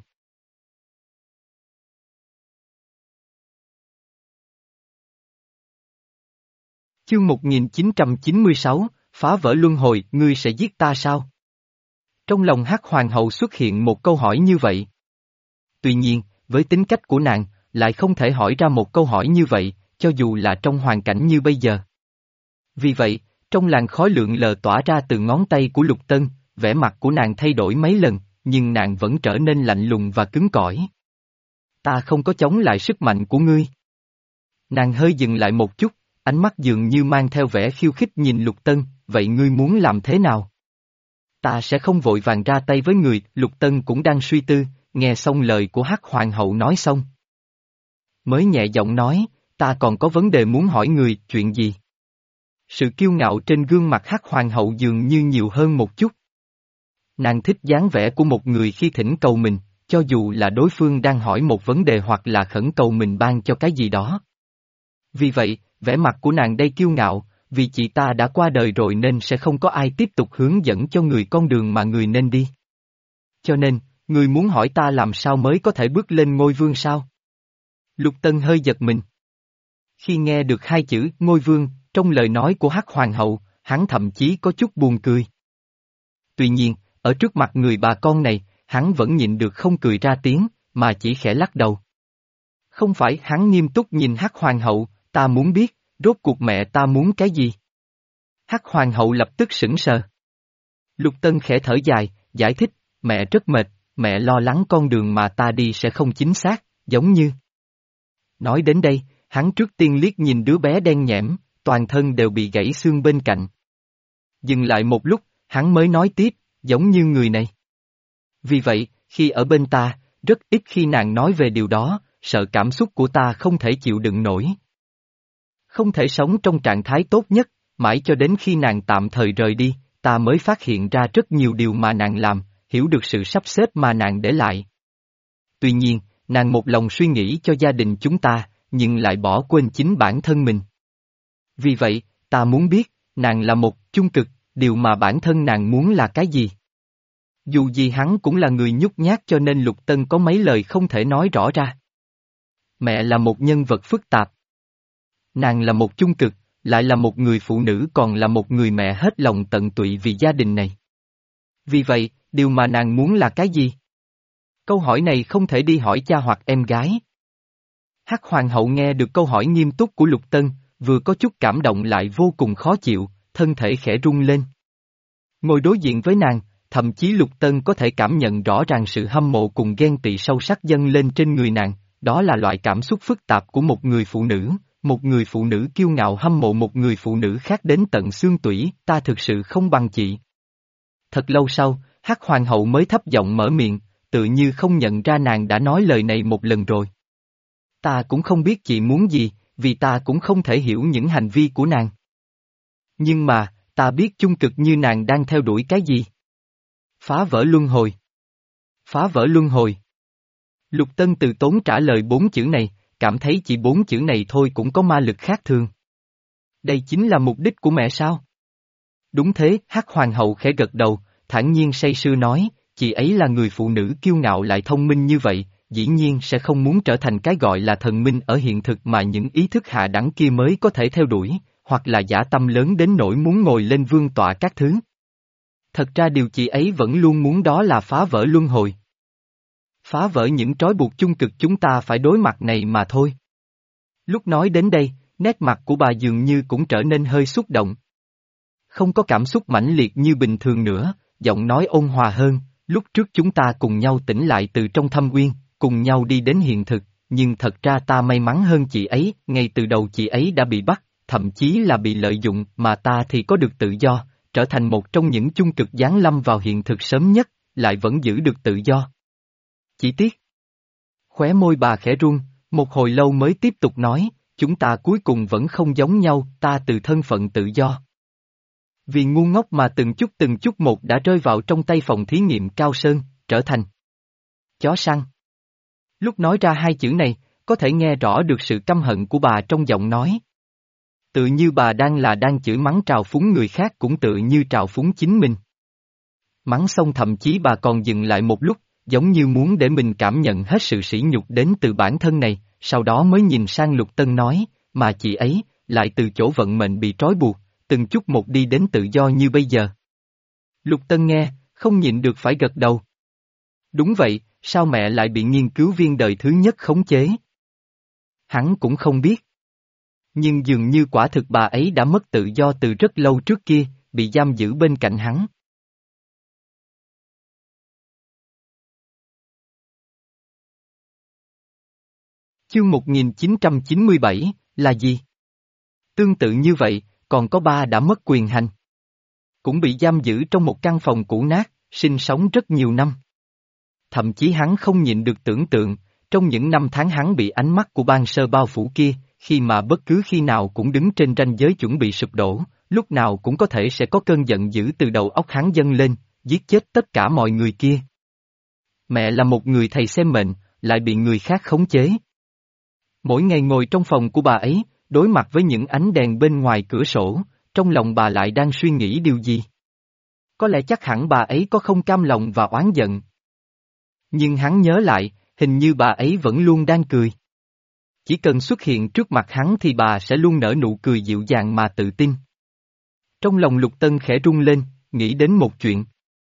Chương một nghìn chín trăm chín mươi sáu, phá vỡ luân hồi, ngươi sẽ giết ta sao? Trong lòng Hắc Hoàng hậu xuất hiện một câu hỏi như vậy. Tuy nhiên, với tính cách của nàng, lại không thể hỏi ra một câu hỏi như vậy, cho dù là trong hoàn cảnh như bây giờ. Vì vậy, trong làn khói lượn lờ tỏa ra từ ngón tay của Lục Tân, vẻ mặt của nàng thay đổi mấy lần, nhưng nàng vẫn trở nên lạnh lùng và cứng cỏi. Ta không có chống lại sức mạnh của ngươi. Nàng hơi dừng lại một chút, ánh mắt dường như mang theo vẻ khiêu khích nhìn Lục Tân, vậy ngươi muốn làm thế nào? Ta sẽ không vội vàng ra tay với người, Lục Tân cũng đang suy tư, nghe xong lời của Hắc Hoàng hậu nói xong. Mới nhẹ giọng nói, ta còn có vấn đề muốn hỏi người, chuyện gì? Sự kiêu ngạo trên gương mặt Hắc Hoàng hậu dường như nhiều hơn một chút. Nàng thích dáng vẻ của một người khi thỉnh cầu mình, cho dù là đối phương đang hỏi một vấn đề hoặc là khẩn cầu mình ban cho cái gì đó. Vì vậy, vẻ mặt của nàng đây kiêu ngạo, vì chị ta đã qua đời rồi nên sẽ không có ai tiếp tục hướng dẫn cho người con đường mà người nên đi. Cho nên, người muốn hỏi ta làm sao mới có thể bước lên ngôi vương sao? Lục Tân hơi giật mình. Khi nghe được hai chữ ngôi vương, trong lời nói của Hắc Hoàng hậu, hắn thậm chí có chút buồn cười. Tuy nhiên, ở trước mặt người bà con này, hắn vẫn nhịn được không cười ra tiếng, mà chỉ khẽ lắc đầu. Không phải, hắn nghiêm túc nhìn Hắc Hoàng hậu, ta muốn biết, rốt cuộc mẹ ta muốn cái gì? Hắc Hoàng hậu lập tức sững sờ. Lục Tân khẽ thở dài, giải thích, mẹ rất mệt, mẹ lo lắng con đường mà ta đi sẽ không chính xác, giống như. Nói đến đây, hắn trước tiên liếc nhìn đứa bé đen nhẽm, toàn thân đều bị gãy xương bên cạnh. Dừng lại một lúc, hắn mới nói tiếp, giống như người này. Vì vậy, khi ở bên ta, rất ít khi nàng nói về điều đó, sợ cảm xúc của ta không thể chịu đựng nổi. Không thể sống trong trạng thái tốt nhất, mãi cho đến khi nàng tạm thời rời đi, ta mới phát hiện ra rất nhiều điều mà nàng làm, hiểu được sự sắp xếp mà nàng để lại. Tuy nhiên, nàng một lòng suy nghĩ cho gia đình chúng ta, nhưng lại bỏ quên chính bản thân mình. Vì vậy, ta muốn biết, nàng là một chung cực, điều mà bản thân nàng muốn là cái gì? Dù gì hắn cũng là người nhút nhát cho nên Lục Tân có mấy lời không thể nói rõ ra. Mẹ là một nhân vật phức tạp. Nàng là một chung cực, lại là một người phụ nữ còn là một người mẹ hết lòng tận tụy vì gia đình này. Vì vậy, điều mà nàng muốn là cái gì? Câu hỏi này không thể đi hỏi cha hoặc em gái. Hắc Hoàng hậu nghe được câu hỏi nghiêm túc của Lục Tân, vừa có chút cảm động lại vô cùng khó chịu, thân thể khẽ rung lên. Ngồi đối diện với nàng, thậm chí Lục Tân có thể cảm nhận rõ ràng sự hâm mộ cùng ghen tị sâu sắc dâng lên trên người nàng, đó là loại cảm xúc phức tạp của một người phụ nữ, một người phụ nữ kiêu ngạo hâm mộ một người phụ nữ khác đến tận xương tủy, ta thực sự không bằng chị. Thật lâu sau, Hắc Hoàng hậu mới thấp giọng mở miệng, tự như không nhận ra nàng đã nói lời này một lần rồi. Ta cũng không biết chị muốn gì, vì ta cũng không thể hiểu những hành vi của nàng. Nhưng mà, ta biết chung cực như nàng đang theo đuổi cái gì. Phá vỡ luân hồi. Phá vỡ luân hồi. Lục Tân từ tốn trả lời bốn chữ này, cảm thấy chỉ bốn chữ này thôi cũng có ma lực khác thường. Đây chính là mục đích của mẹ sao? Đúng thế, Hắc Hoàng hậu khẽ gật đầu, thản nhiên say sưa nói, chị ấy là người phụ nữ kiêu ngạo lại thông minh như vậy, dĩ nhiên sẽ không muốn trở thành cái gọi là thần minh ở hiện thực mà những ý thức hạ đẳng kia mới có thể theo đuổi, hoặc là dã tâm lớn đến nỗi muốn ngồi lên vương tọa các thứ. Thật ra điều chị ấy vẫn luôn muốn đó là phá vỡ luân hồi. Phá vỡ những trói buộc chung cực chúng ta phải đối mặt này mà thôi. Lúc nói đến đây, nét mặt của bà dường như cũng trở nên hơi xúc động. Không có cảm xúc mãnh liệt như bình thường nữa, giọng nói ôn hòa hơn, lúc trước chúng ta cùng nhau tỉnh lại từ trong thâm uyên, cùng nhau đi đến hiện thực, nhưng thật ra ta may mắn hơn chị ấy, ngay từ đầu chị ấy đã bị bắt, thậm chí là bị lợi dụng, mà ta thì có được tự do, trở thành một trong những chung cực giáng lâm vào hiện thực sớm nhất, lại vẫn giữ được tự do. Chỉ tiếc. Khóe môi bà khẽ run, một hồi lâu mới tiếp tục nói, chúng ta cuối cùng vẫn không giống nhau, ta từ thân phận tự do. Vì ngu ngốc mà từng chút từng chút một đã rơi vào trong tay phòng thí nghiệm Cao Sơn, trở thành chó săn. Lúc nói ra hai chữ này, có thể nghe rõ được sự căm hận của bà trong giọng nói. Tự như bà đang là đang chửi mắng trào phúng người khác cũng tự như trào phúng chính mình. Mắng xong thậm chí bà còn dừng lại một lúc, giống như muốn để mình cảm nhận hết sự sỉ nhục đến từ bản thân này, sau đó mới nhìn sang Lục Tân nói, mà chị ấy, lại từ chỗ vận mệnh bị trói buộc, từng chút một đi đến tự do như bây giờ. Lục Tân nghe, không nhịn được phải gật đầu. Đúng vậy, sao mẹ lại bị nghiên cứu viên đời thứ nhất khống chế? Hắn cũng không biết. Nhưng dường như quả thực bà ấy đã mất tự do từ rất lâu trước kia, bị giam giữ bên cạnh hắn. Chương một nghìn chín trăm chín mươi bảy, là gì? Tương tự như vậy, còn có ba đã mất quyền hành. Cũng bị giam giữ trong một căn phòng cũ nát, sinh sống rất nhiều năm. Thậm chí hắn không nhịn được tưởng tượng, trong những năm tháng hắn bị ánh mắt của ban sơ bao phủ kia, khi mà bất cứ khi nào cũng đứng trên ranh giới chuẩn bị sụp đổ, lúc nào cũng có thể sẽ có cơn giận dữ từ đầu óc hắn dâng lên, giết chết tất cả mọi người kia. Mẹ là một người thầy xem mệnh, lại bị người khác khống chế. Mỗi ngày ngồi trong phòng của bà ấy, đối mặt với những ánh đèn bên ngoài cửa sổ, trong lòng bà lại đang suy nghĩ điều gì? Có lẽ chắc hẳn bà ấy có không cam lòng và oán giận. Nhưng hắn nhớ lại, hình như bà ấy vẫn luôn đang cười. Chỉ cần xuất hiện trước mặt hắn thì bà sẽ luôn nở nụ cười dịu dàng mà tự tin. Trong lòng Lục Tân khẽ rung lên, nghĩ đến một chuyện.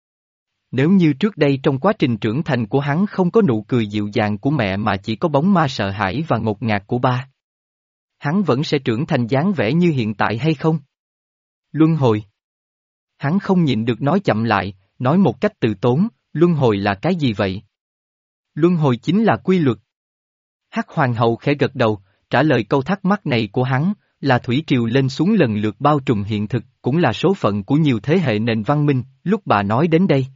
Nếu như trước đây trong quá trình trưởng thành của hắn không có nụ cười dịu dàng của mẹ mà chỉ có bóng ma sợ hãi và ngột ngạt của ba, hắn vẫn sẽ trưởng thành dáng vẻ như hiện tại hay không? Luân hồi. Hắn không nhịn được nói chậm lại, nói một cách từ tốn, luân hồi là cái gì vậy? Luân hồi chính là quy luật. Hắc Hoàng hậu khẽ gật đầu, trả lời câu thắc mắc này của hắn, là thủy triều lên xuống lần lượt bao trùm hiện thực, cũng là số phận của nhiều thế hệ nền văn minh, lúc bà nói đến đây.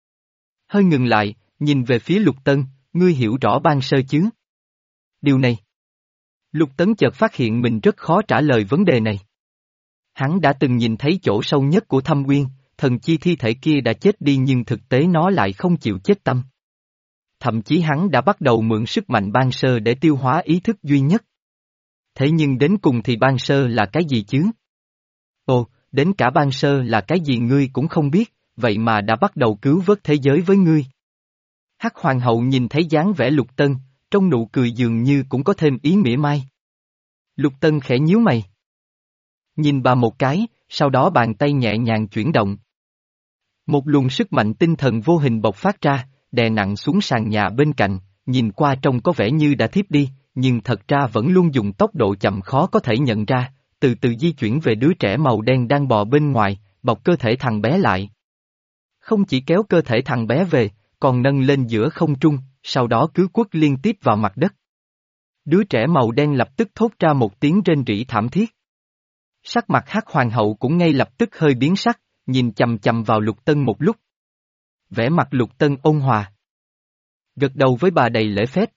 Hơi ngừng lại, nhìn về phía Lục Tân, ngươi hiểu rõ ban sơ chứ? Điều này. Lục Tấn chợt phát hiện mình rất khó trả lời vấn đề này. Hắn đã từng nhìn thấy chỗ sâu nhất của thâm uyên, thần chi thi thể kia đã chết đi nhưng thực tế nó lại không chịu chết tâm. Thậm chí hắn đã bắt đầu mượn sức mạnh ban sơ để tiêu hóa ý thức duy nhất. Thế nhưng đến cùng thì ban sơ là cái gì chứ? Ồ, đến cả ban sơ là cái gì ngươi cũng không biết, vậy mà đã bắt đầu cứu vớt thế giới với ngươi. Hắc Hoàng hậu nhìn thấy dáng vẻ Lục Tân, trong nụ cười dường như cũng có thêm ý mỉa mai. Lục Tân khẽ nhíu mày. Nhìn bà một cái, sau đó bàn tay nhẹ nhàng chuyển động. Một luồng sức mạnh tinh thần vô hình bộc phát ra, đè nặng xuống sàn nhà bên cạnh, nhìn qua trông có vẻ như đã thiếp đi, nhưng thật ra vẫn luôn dùng tốc độ chậm khó có thể nhận ra, từ từ di chuyển về đứa trẻ màu đen đang bò bên ngoài, bọc cơ thể thằng bé lại. Không chỉ kéo cơ thể thằng bé về, còn nâng lên giữa không trung, sau đó cứ quất liên tiếp vào mặt đất. Đứa trẻ màu đen lập tức thốt ra một tiếng rên rỉ thảm thiết. Sắc mặt Hắc Hoàng hậu cũng ngay lập tức hơi biến sắc, nhìn chầm chầm vào Lục Tân một lúc. Vẻ mặt Lục Tân ôn hòa. Gật đầu với bà đầy lễ phép.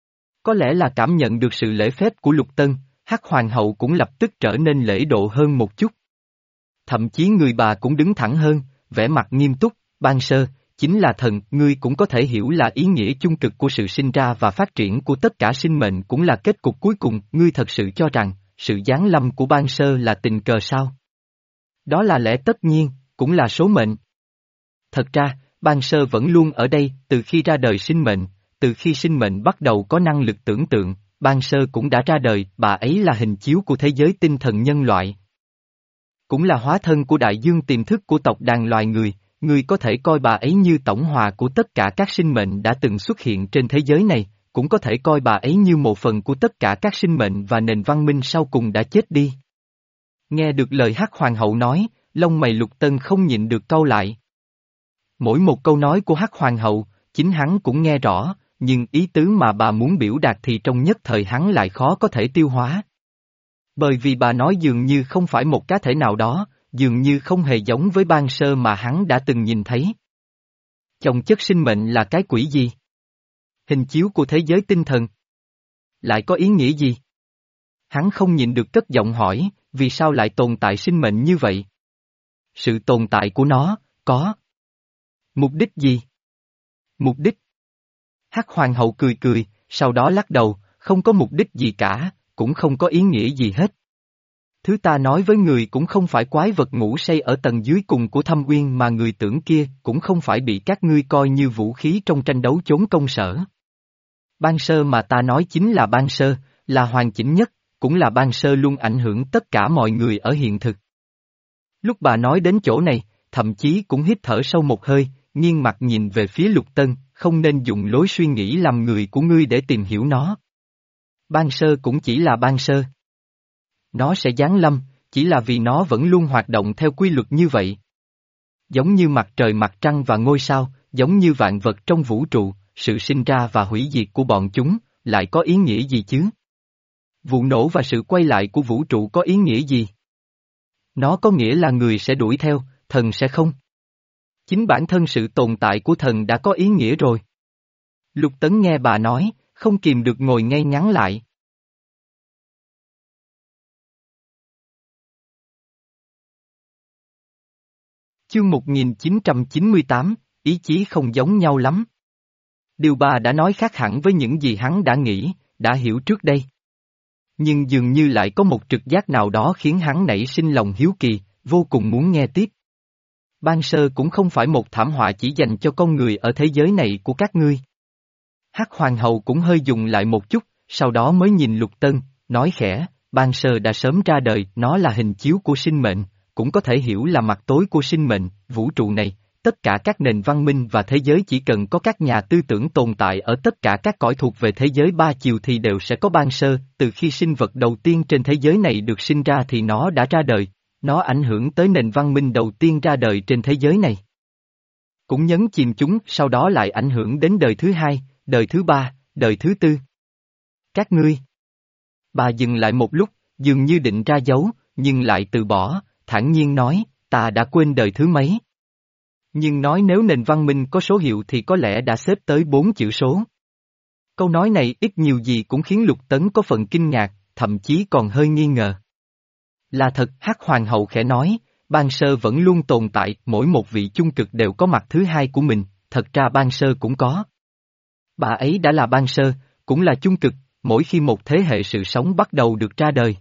Có lẽ là cảm nhận được sự lễ phép của Lục Tân, Hắc Hoàng hậu cũng lập tức trở nên lễ độ hơn một chút. Thậm chí người bà cũng đứng thẳng hơn, vẻ mặt nghiêm túc, Ban Sơ, chính là thần, ngươi cũng có thể hiểu là ý nghĩa chung cực của sự sinh ra và phát triển của tất cả sinh mệnh cũng là kết cục cuối cùng, ngươi thật sự cho rằng, sự giáng lâm của Ban Sơ là tình cờ sao? Đó là lẽ tất nhiên, cũng là số mệnh. Thật ra, Ban Sơ vẫn luôn ở đây, từ khi ra đời sinh mệnh, từ khi sinh mệnh bắt đầu có năng lực tưởng tượng, Ban Sơ cũng đã ra đời, bà ấy là hình chiếu của thế giới tinh thần nhân loại. Cũng là hóa thân của đại dương tiềm thức của tộc đàn loài người, người có thể coi bà ấy như tổng hòa của tất cả các sinh mệnh đã từng xuất hiện trên thế giới này, cũng có thể coi bà ấy như một phần của tất cả các sinh mệnh và nền văn minh sau cùng đã chết đi. Nghe được lời Hắc Hoàng hậu nói, lông mày Lục Tân không nhịn được cau lại. Mỗi một câu nói của Hắc Hoàng hậu, chính hắn cũng nghe rõ, nhưng ý tứ mà bà muốn biểu đạt thì trong nhất thời hắn lại khó có thể tiêu hóa. Bởi vì bà nói dường như không phải một cá thể nào đó, dường như không hề giống với Ban Sơ mà hắn đã từng nhìn thấy. Chồng chất sinh mệnh là cái quỷ gì? Hình chiếu của thế giới tinh thần. Lại có ý nghĩa gì? Hắn không nhịn được cất giọng hỏi, vì sao lại tồn tại sinh mệnh như vậy? Sự tồn tại của nó, có mục đích gì? Mục đích? Hắc Hoàng hậu cười cười, sau đó lắc đầu, không có mục đích gì cả, cũng không có ý nghĩa gì hết. Thứ ta nói với người cũng không phải quái vật ngủ say ở tầng dưới cùng của thâm uyên mà người tưởng kia cũng không phải bị các ngươi coi như vũ khí trong tranh đấu chốn công sở. Ban Sơ mà ta nói chính là Ban Sơ, là hoàn chỉnh nhất, cũng là Ban Sơ luôn ảnh hưởng tất cả mọi người ở hiện thực. Lúc bà nói đến chỗ này, thậm chí cũng hít thở sâu một hơi, nghiêng mặt nhìn về phía Lục Tân, không nên dùng lối suy nghĩ làm người của ngươi để tìm hiểu nó. Ban Sơ cũng chỉ là Ban Sơ. Nó sẽ giáng lâm, chỉ là vì nó vẫn luôn hoạt động theo quy luật như vậy. Giống như mặt trời mặt trăng và ngôi sao, giống như vạn vật trong vũ trụ, sự sinh ra và hủy diệt của bọn chúng, lại có ý nghĩa gì chứ? Vụ nổ và sự quay lại của vũ trụ có ý nghĩa gì? Nó có nghĩa là người sẽ đuổi theo, thần sẽ không. Chính bản thân sự tồn tại của thần đã có ý nghĩa rồi. Lục Tấn nghe bà nói, không kìm được ngồi ngay ngắn lại. Chương một nghìn chín trăm chín mươi tám, ý chí không giống nhau lắm. Điều bà đã nói khác hẳn với những gì hắn đã nghĩ, đã hiểu trước đây. Nhưng dường như lại có một trực giác nào đó khiến hắn nảy sinh lòng hiếu kỳ, vô cùng muốn nghe tiếp. Ban Sơ cũng không phải một thảm họa chỉ dành cho con người ở thế giới này của các ngươi. Hắc Hoàng hậu cũng hơi dùng lại một chút, sau đó mới nhìn Lục Tân, nói khẽ, Ban Sơ đã sớm ra đời, nó là hình chiếu của sinh mệnh, cũng có thể hiểu là mặt tối của sinh mệnh, vũ trụ này, tất cả các nền văn minh và thế giới chỉ cần có các nhà tư tưởng tồn tại ở tất cả các cõi thuộc về thế giới ba chiều thì đều sẽ có Ban Sơ, từ khi sinh vật đầu tiên trên thế giới này được sinh ra thì nó đã ra đời, nó ảnh hưởng tới nền văn minh đầu tiên ra đời trên thế giới này. Cũng nhấn chìm chúng, sau đó lại ảnh hưởng đến đời thứ hai, đời thứ ba, đời thứ tư. Các ngươi. Bà dừng lại một lúc, dường như định ra dấu, nhưng lại từ bỏ, thản nhiên nói, ta đã quên đời thứ mấy. Nhưng nói nếu nền văn minh có số hiệu thì có lẽ đã xếp tới bốn chữ số. Câu nói này ít nhiều gì cũng khiến Lục Tấn có phần kinh ngạc, thậm chí còn hơi nghi ngờ. Là thật, Hắc Hoàng hậu khẽ nói, Ban Sơ vẫn luôn tồn tại, mỗi một vị chung cực đều có mặt thứ hai của mình, thật ra Ban Sơ cũng có. Bà ấy đã là Ban Sơ, cũng là chung cực, mỗi khi một thế hệ sự sống bắt đầu được ra đời.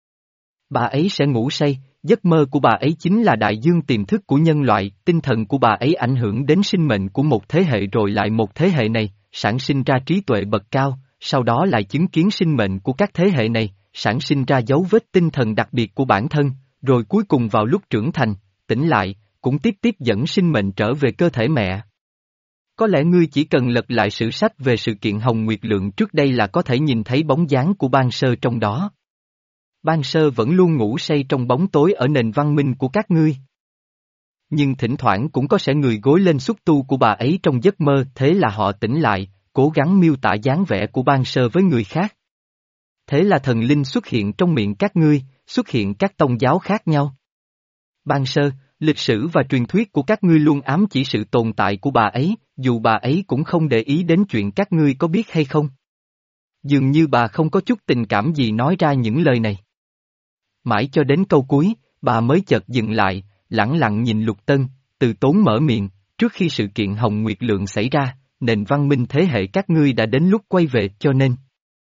Bà ấy sẽ ngủ say, giấc mơ của bà ấy chính là đại dương tiềm thức của nhân loại, tinh thần của bà ấy ảnh hưởng đến sinh mệnh của một thế hệ rồi lại một thế hệ này, sản sinh ra trí tuệ bậc cao, sau đó lại chứng kiến sinh mệnh của các thế hệ này, sản sinh ra dấu vết tinh thần đặc biệt của bản thân, rồi cuối cùng vào lúc trưởng thành, tỉnh lại, cũng tiếp tiếp dẫn sinh mệnh trở về cơ thể mẹ. Có lẽ ngươi chỉ cần lật lại sử sách về sự kiện Hồng Nguyệt Lượng trước đây là có thể nhìn thấy bóng dáng của Ban Sơ trong đó. Ban Sơ vẫn luôn ngủ say trong bóng tối ở nền văn minh của các ngươi. Nhưng thỉnh thoảng cũng có sẽ người gối lên xúc tu của bà ấy trong giấc mơ, thế là họ tỉnh lại, cố gắng miêu tả dáng vẻ của Ban Sơ với người khác. Thế là thần linh xuất hiện trong miệng các ngươi, xuất hiện các tông giáo khác nhau. Ban sơ, lịch sử và truyền thuyết của các ngươi luôn ám chỉ sự tồn tại của bà ấy, dù bà ấy cũng không để ý đến chuyện các ngươi có biết hay không. Dường như bà không có chút tình cảm gì nói ra những lời này. Mãi cho đến câu cuối, bà mới chợt dừng lại, lẳng lặng nhìn Lục Tân, từ tốn mở miệng, trước khi sự kiện Hồng Nguyệt Lượng xảy ra, nền văn minh thế hệ các ngươi đã đến lúc quay về cho nên.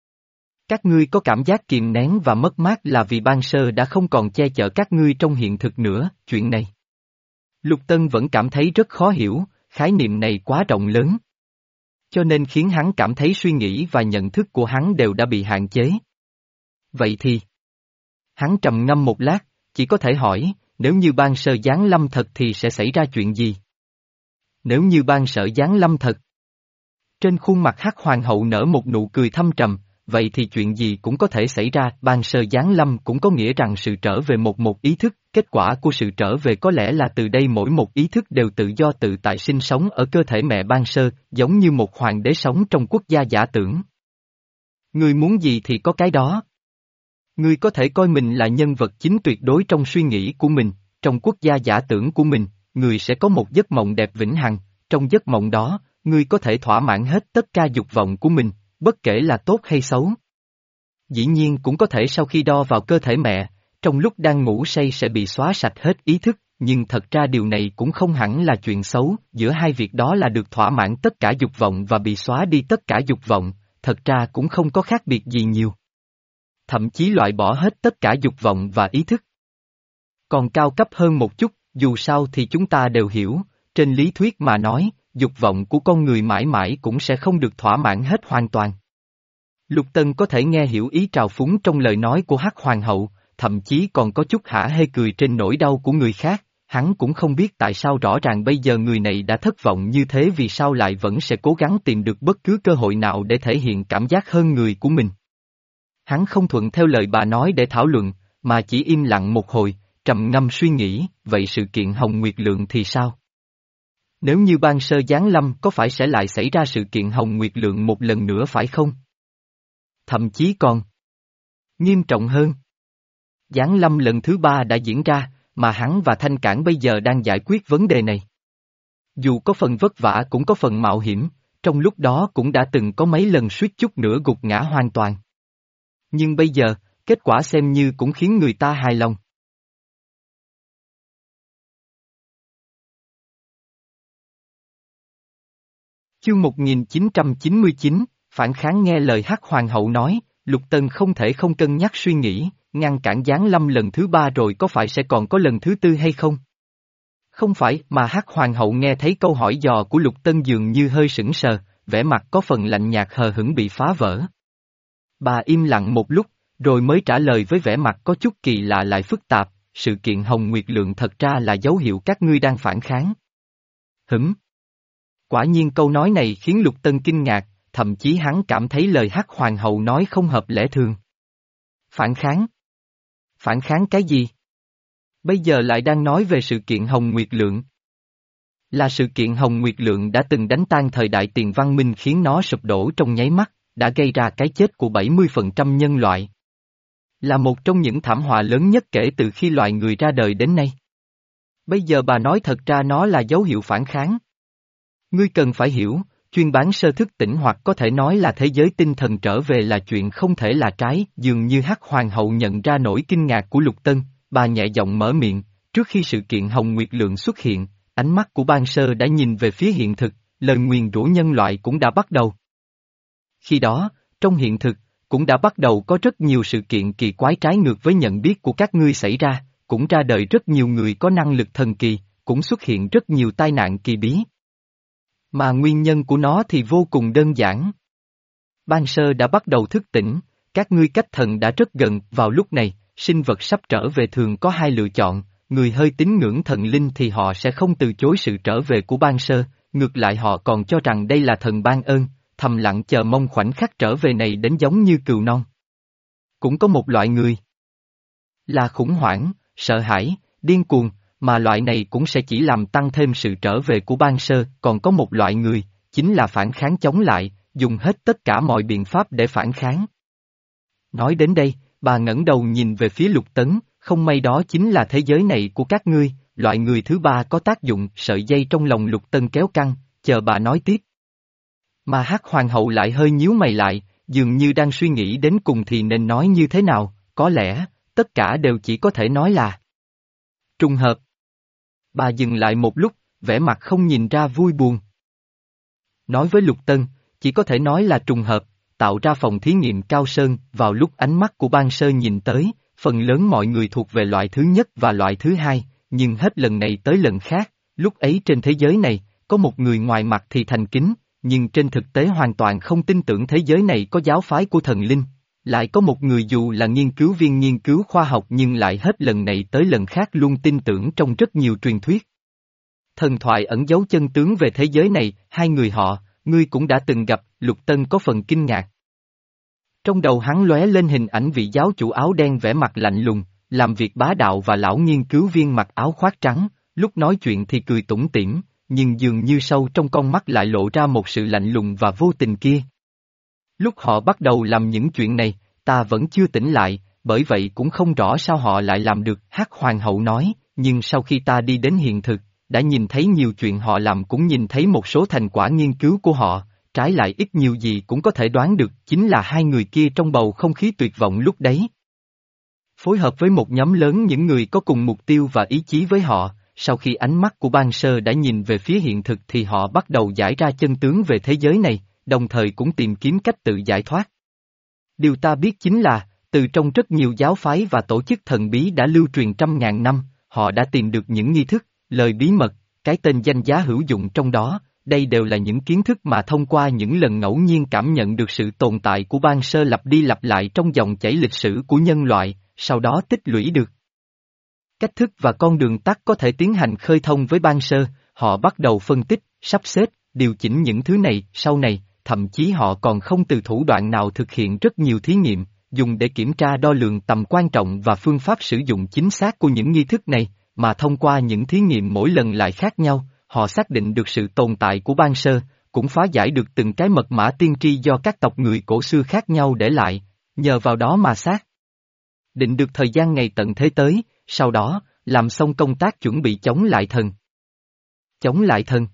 Các ngươi có cảm giác kìm nén và mất mát là vì ban sơ đã không còn che chở các ngươi trong hiện thực nữa, chuyện này. Lục Tân vẫn cảm thấy rất khó hiểu, khái niệm này quá rộng lớn. Cho nên khiến hắn cảm thấy suy nghĩ và nhận thức của hắn đều đã bị hạn chế. Vậy thì... Hắn trầm ngâm một lát, chỉ có thể hỏi, nếu như ban sơ giáng lâm thật thì sẽ xảy ra chuyện gì? Nếu như ban sở giáng lâm thật. Trên khuôn mặt Hắc Hoàng hậu nở một nụ cười thâm trầm, vậy thì chuyện gì cũng có thể xảy ra, ban sơ giáng lâm cũng có nghĩa rằng sự trở về một một ý thức, kết quả của sự trở về có lẽ là từ đây mỗi một ý thức đều tự do tự tại sinh sống ở cơ thể mẹ ban sơ, giống như một hoàng đế sống trong quốc gia giả tưởng. Ngươi muốn gì thì có cái đó. Ngươi có thể coi mình là nhân vật chính tuyệt đối trong suy nghĩ của mình, trong quốc gia giả tưởng của mình, ngươi sẽ có một giấc mộng đẹp vĩnh hằng, trong giấc mộng đó, ngươi có thể thỏa mãn hết tất cả dục vọng của mình, bất kể là tốt hay xấu. Dĩ nhiên cũng có thể sau khi đo vào cơ thể mẹ, trong lúc đang ngủ say sẽ bị xóa sạch hết ý thức, nhưng thật ra điều này cũng không hẳn là chuyện xấu, giữa hai việc đó là được thỏa mãn tất cả dục vọng và bị xóa đi tất cả dục vọng, thật ra cũng không có khác biệt gì nhiều. Thậm chí loại bỏ hết tất cả dục vọng và ý thức. Còn cao cấp hơn một chút, dù sao thì chúng ta đều hiểu, trên lý thuyết mà nói, dục vọng của con người mãi mãi cũng sẽ không được thỏa mãn hết hoàn toàn. Lục Tân có thể nghe hiểu ý trào phúng trong lời nói của Hắc Hoàng hậu, thậm chí còn có chút hả hê cười trên nỗi đau của người khác, hắn cũng không biết tại sao rõ ràng bây giờ người này đã thất vọng như thế vì sao lại vẫn sẽ cố gắng tìm được bất cứ cơ hội nào để thể hiện cảm giác hơn người của mình. Hắn không thuận theo lời bà nói để thảo luận, mà chỉ im lặng một hồi, trầm ngâm suy nghĩ, vậy sự kiện Hồng Nguyệt Lượng thì sao? Nếu như ban sơ giáng lâm có phải sẽ lại xảy ra sự kiện Hồng Nguyệt Lượng một lần nữa phải không? Thậm chí còn nghiêm trọng hơn. Giáng lâm lần thứ ba đã diễn ra, mà hắn và Thanh Cảng bây giờ đang giải quyết vấn đề này. Dù có phần vất vả cũng có phần mạo hiểm, trong lúc đó cũng đã từng có mấy lần suýt chút nữa gục ngã hoàn toàn. Nhưng bây giờ, kết quả xem như cũng khiến người ta hài lòng. Chương một nghìn chín trăm chín mươi chín, phản kháng nghe lời Hắc Hoàng hậu nói, Lục Tân không thể không cân nhắc suy nghĩ, ngăn cản giáng lâm lần thứ ba rồi có phải sẽ còn có lần thứ tư hay không? Không phải, mà Hắc Hoàng hậu nghe thấy câu hỏi dò của Lục Tân dường như hơi sững sờ, vẻ mặt có phần lạnh nhạt hờ hững bị phá vỡ. Bà im lặng một lúc, rồi mới trả lời với vẻ mặt có chút kỳ lạ lại phức tạp, sự kiện Hồng Nguyệt Lượng thật ra là dấu hiệu các ngươi đang phản kháng. Hửm? Quả nhiên câu nói này khiến Lục Tân kinh ngạc, thậm chí hắn cảm thấy lời Hắc Hoàng hậu nói không hợp lẽ thường. Phản kháng? Phản kháng cái gì? Bây giờ lại đang nói về sự kiện Hồng Nguyệt Lượng. Là sự kiện Hồng Nguyệt Lượng đã từng đánh tan thời đại tiền văn minh khiến nó sụp đổ trong nháy mắt, đã gây ra cái chết của bảy mươi phần trăm nhân loại. Là một trong những thảm họa lớn nhất kể từ khi loài người ra đời đến nay. Bây giờ bà nói thật ra nó là dấu hiệu phản kháng. Ngươi cần phải hiểu, chuyên bán sơ thức tỉnh hoặc có thể nói là thế giới tinh thần trở về là chuyện không thể là trái, dường như Hắc Hoàng hậu nhận ra nỗi kinh ngạc của Lục Tân, bà nhẹ giọng mở miệng, trước khi sự kiện Hồng Nguyệt Lượng xuất hiện, ánh mắt của ban sơ đã nhìn về phía hiện thực, lời nguyền rủa nhân loại cũng đã bắt đầu. Khi đó, trong hiện thực, cũng đã bắt đầu có rất nhiều sự kiện kỳ quái trái ngược với nhận biết của các ngươi xảy ra, cũng ra đời rất nhiều người có năng lực thần kỳ, cũng xuất hiện rất nhiều tai nạn kỳ bí. Mà nguyên nhân của nó thì vô cùng đơn giản. Ban sơ đã bắt đầu thức tỉnh, các ngươi cách thần đã rất gần, vào lúc này, sinh vật sắp trở về thường có hai lựa chọn, người hơi tín ngưỡng thần linh thì họ sẽ không từ chối sự trở về của ban sơ, ngược lại họ còn cho rằng đây là thần ban ơn, thầm lặng chờ mong khoảnh khắc trở về này đến giống như cừu non. Cũng có một loại người là khủng hoảng, sợ hãi, điên cuồng, mà loại này cũng sẽ chỉ làm tăng thêm sự trở về của ban sơ, còn có một loại người, chính là phản kháng chống lại, dùng hết tất cả mọi biện pháp để phản kháng. Nói đến đây, bà ngẩng đầu nhìn về phía Lục Tấn, không may đó chính là thế giới này của các ngươi, loại người thứ ba có tác dụng, sợi dây trong lòng Lục Tấn kéo căng, chờ bà nói tiếp. Mà Hắc Hoàng hậu lại hơi nhíu mày lại, dường như đang suy nghĩ đến cùng thì nên nói như thế nào, có lẽ, tất cả đều chỉ có thể nói là trùng hợp. Bà dừng lại một lúc, vẻ mặt không nhìn ra vui buồn. Nói với Lục Tân, chỉ có thể nói là trùng hợp, tạo ra phòng thí nghiệm Cao Sơn, vào lúc ánh mắt của Ban Sơ nhìn tới, phần lớn mọi người thuộc về loại thứ nhất và loại thứ hai, nhưng hết lần này tới lần khác, lúc ấy trên thế giới này, có một người ngoài mặt thì thành kính, nhưng trên thực tế hoàn toàn không tin tưởng thế giới này có giáo phái của thần linh. Lại có một người dù là nghiên cứu viên nghiên cứu khoa học nhưng lại hết lần này tới lần khác luôn tin tưởng trong rất nhiều truyền thuyết. Thần thoại ẩn giấu chân tướng về thế giới này, hai người họ, ngươi cũng đã từng gặp, Lục Tân có phần kinh ngạc. Trong đầu hắn lóe lên hình ảnh vị giáo chủ áo đen vẻ mặt lạnh lùng, làm việc bá đạo và lão nghiên cứu viên mặc áo khoác trắng, lúc nói chuyện thì cười tủm tỉm, nhưng dường như sâu trong con mắt lại lộ ra một sự lạnh lùng và vô tình kia. Lúc họ bắt đầu làm những chuyện này, ta vẫn chưa tỉnh lại, bởi vậy cũng không rõ sao họ lại làm được, Hắc Hoàng hậu nói, nhưng sau khi ta đi đến hiện thực, đã nhìn thấy nhiều chuyện họ làm cũng nhìn thấy một số thành quả nghiên cứu của họ, trái lại ít nhiều gì cũng có thể đoán được chính là hai người kia trong bầu không khí tuyệt vọng lúc đấy. Phối hợp với một nhóm lớn những người có cùng mục tiêu và ý chí với họ, sau khi ánh mắt của Ban Sơ đã nhìn về phía hiện thực thì họ bắt đầu giải ra chân tướng về thế giới này, đồng thời cũng tìm kiếm cách tự giải thoát. Điều ta biết chính là, từ trong rất nhiều giáo phái và tổ chức thần bí đã lưu truyền trăm ngàn năm, họ đã tìm được những nghi thức, lời bí mật, cái tên danh giá hữu dụng trong đó, đây đều là những kiến thức mà thông qua những lần ngẫu nhiên cảm nhận được sự tồn tại của Ban Sơ lặp đi lặp lại trong dòng chảy lịch sử của nhân loại, sau đó tích lũy được. Cách thức và con đường tắt có thể tiến hành khơi thông với Ban Sơ, họ bắt đầu phân tích, sắp xếp, điều chỉnh những thứ này, sau này, thậm chí họ còn không từ thủ đoạn nào thực hiện rất nhiều thí nghiệm, dùng để kiểm tra đo lường tầm quan trọng và phương pháp sử dụng chính xác của những nghi thức này, mà thông qua những thí nghiệm mỗi lần lại khác nhau, họ xác định được sự tồn tại của Ban Sơ, cũng phá giải được từng cái mật mã tiên tri do các tộc người cổ xưa khác nhau để lại, nhờ vào đó mà xác định được thời gian ngày tận thế tới, sau đó, làm xong công tác chuẩn bị chống lại thần. Chống lại thần.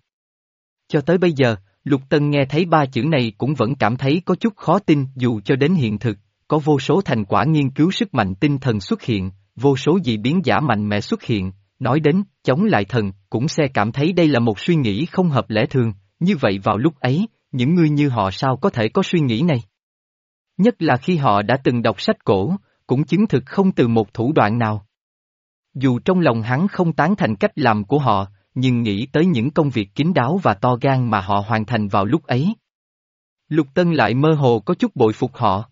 Cho tới bây giờ, Lục Tân nghe thấy ba chữ này cũng vẫn cảm thấy có chút khó tin dù cho đến hiện thực, có vô số thành quả nghiên cứu sức mạnh tinh thần xuất hiện, vô số dị biến giả mạnh mẽ xuất hiện, nói đến, chống lại thần, cũng sẽ cảm thấy đây là một suy nghĩ không hợp lẽ thường, như vậy vào lúc ấy, những người như họ sao có thể có suy nghĩ này? Nhất là khi họ đã từng đọc sách cổ, cũng chứng thực không từ một thủ đoạn nào. Dù trong lòng hắn không tán thành cách làm của họ, nhưng nghĩ tới những công việc kín đáo và to gan mà họ hoàn thành vào lúc ấy. Lục Tân lại mơ hồ có chút bội phục họ.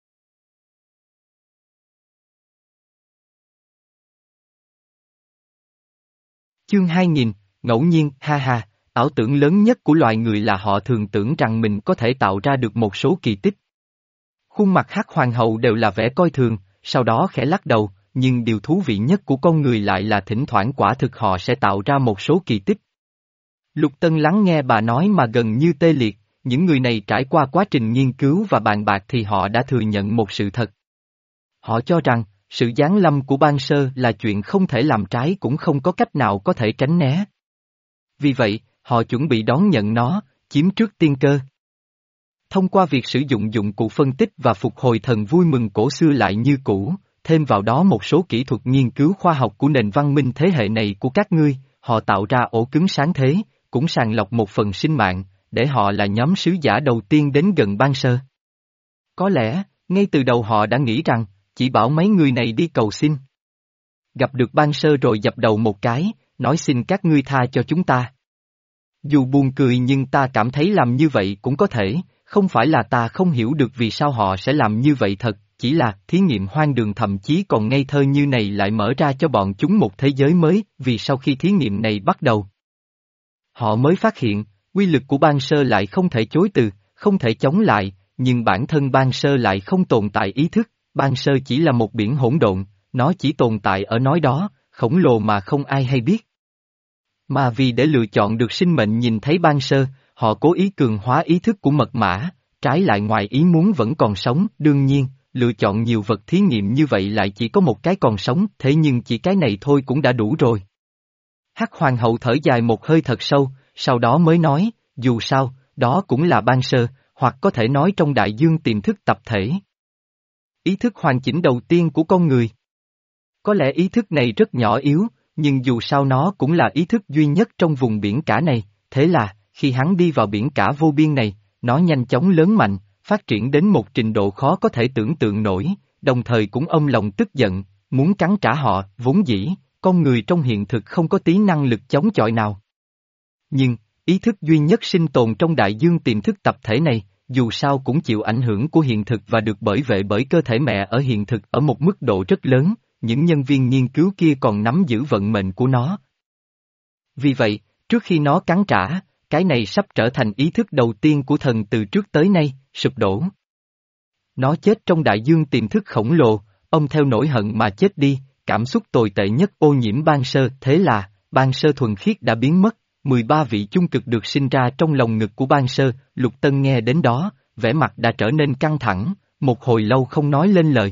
Chương hai nghìn, ngẫu nhiên, ha ha, ảo tưởng lớn nhất của loài người là họ thường tưởng rằng mình có thể tạo ra được một số kỳ tích. Khuôn mặt Hắc Hoàng hậu đều là vẻ coi thường, sau đó khẽ lắc đầu, nhưng điều thú vị nhất của con người lại là thỉnh thoảng quả thực họ sẽ tạo ra một số kỳ tích. Lục Tân lắng nghe bà nói mà gần như tê liệt, những người này trải qua quá trình nghiên cứu và bàn bạc thì họ đã thừa nhận một sự thật. Họ cho rằng, sự giáng lâm của Ban Sơ là chuyện không thể làm trái cũng không có cách nào có thể tránh né. Vì vậy, họ chuẩn bị đón nhận nó, chiếm trước tiên cơ. Thông qua việc sử dụng dụng cụ phân tích và phục hồi thần vui mừng cổ xưa lại như cũ, thêm vào đó một số kỹ thuật nghiên cứu khoa học của nền văn minh thế hệ này của các ngươi, họ tạo ra ổ cứng sáng thế, cũng sàng lọc một phần sinh mạng, để họ là nhóm sứ giả đầu tiên đến gần Ban Sơ. Có lẽ, ngay từ đầu họ đã nghĩ rằng, chỉ bảo mấy người này đi cầu xin. Gặp được Ban Sơ rồi dập đầu một cái, nói xin các ngươi tha cho chúng ta. Dù buồn cười nhưng ta cảm thấy làm như vậy cũng có thể, không phải là ta không hiểu được vì sao họ sẽ làm như vậy thật, chỉ là thí nghiệm hoang đường thậm chí còn ngây thơ như này lại mở ra cho bọn chúng một thế giới mới, vì sau khi thí nghiệm này bắt đầu. Họ mới phát hiện, quy lực của Ban Sơ lại không thể chối từ, không thể chống lại, nhưng bản thân Ban Sơ lại không tồn tại ý thức, Ban Sơ chỉ là một biển hỗn độn, nó chỉ tồn tại ở nói đó, khổng lồ mà không ai hay biết. Mà vì để lựa chọn được sinh mệnh nhìn thấy Ban Sơ, họ cố ý cường hóa ý thức của mật mã, trái lại ngoài ý muốn vẫn còn sống, đương nhiên, lựa chọn nhiều vật thí nghiệm như vậy lại chỉ có một cái còn sống, thế nhưng chỉ cái này thôi cũng đã đủ rồi. Hắc hoàng hậu thở dài một hơi thật sâu, sau đó mới nói, dù sao, đó cũng là ban sơ, hoặc có thể nói trong đại dương tiềm thức tập thể. Ý thức hoàn chỉnh đầu tiên của con người. Có lẽ ý thức này rất nhỏ yếu, nhưng dù sao nó cũng là ý thức duy nhất trong vùng biển cả này, thế là, khi hắn đi vào biển cả vô biên này, nó nhanh chóng lớn mạnh, phát triển đến một trình độ khó có thể tưởng tượng nổi, đồng thời cũng ôm lòng tức giận, muốn cắn trả họ, vốn dĩ, con người trong hiện thực không có tí năng lực chống chọi nào. Nhưng, ý thức duy nhất sinh tồn trong đại dương tiềm thức tập thể này, dù sao cũng chịu ảnh hưởng của hiện thực và được bảo vệ bởi cơ thể mẹ ở hiện thực ở một mức độ rất lớn, những nhân viên nghiên cứu kia còn nắm giữ vận mệnh của nó. Vì vậy, trước khi nó cắn trả, cái này sắp trở thành ý thức đầu tiên của thần từ trước tới nay, sụp đổ. Nó chết trong đại dương tiềm thức khổng lồ, ông theo nỗi hận mà chết đi, cảm xúc tồi tệ nhất ô nhiễm ban sơ, thế là, ban sơ thuần khiết đã biến mất, mười ba vị chung cực được sinh ra trong lòng ngực của ban sơ, Lục Tân nghe đến đó, vẻ mặt đã trở nên căng thẳng, một hồi lâu không nói lên lời.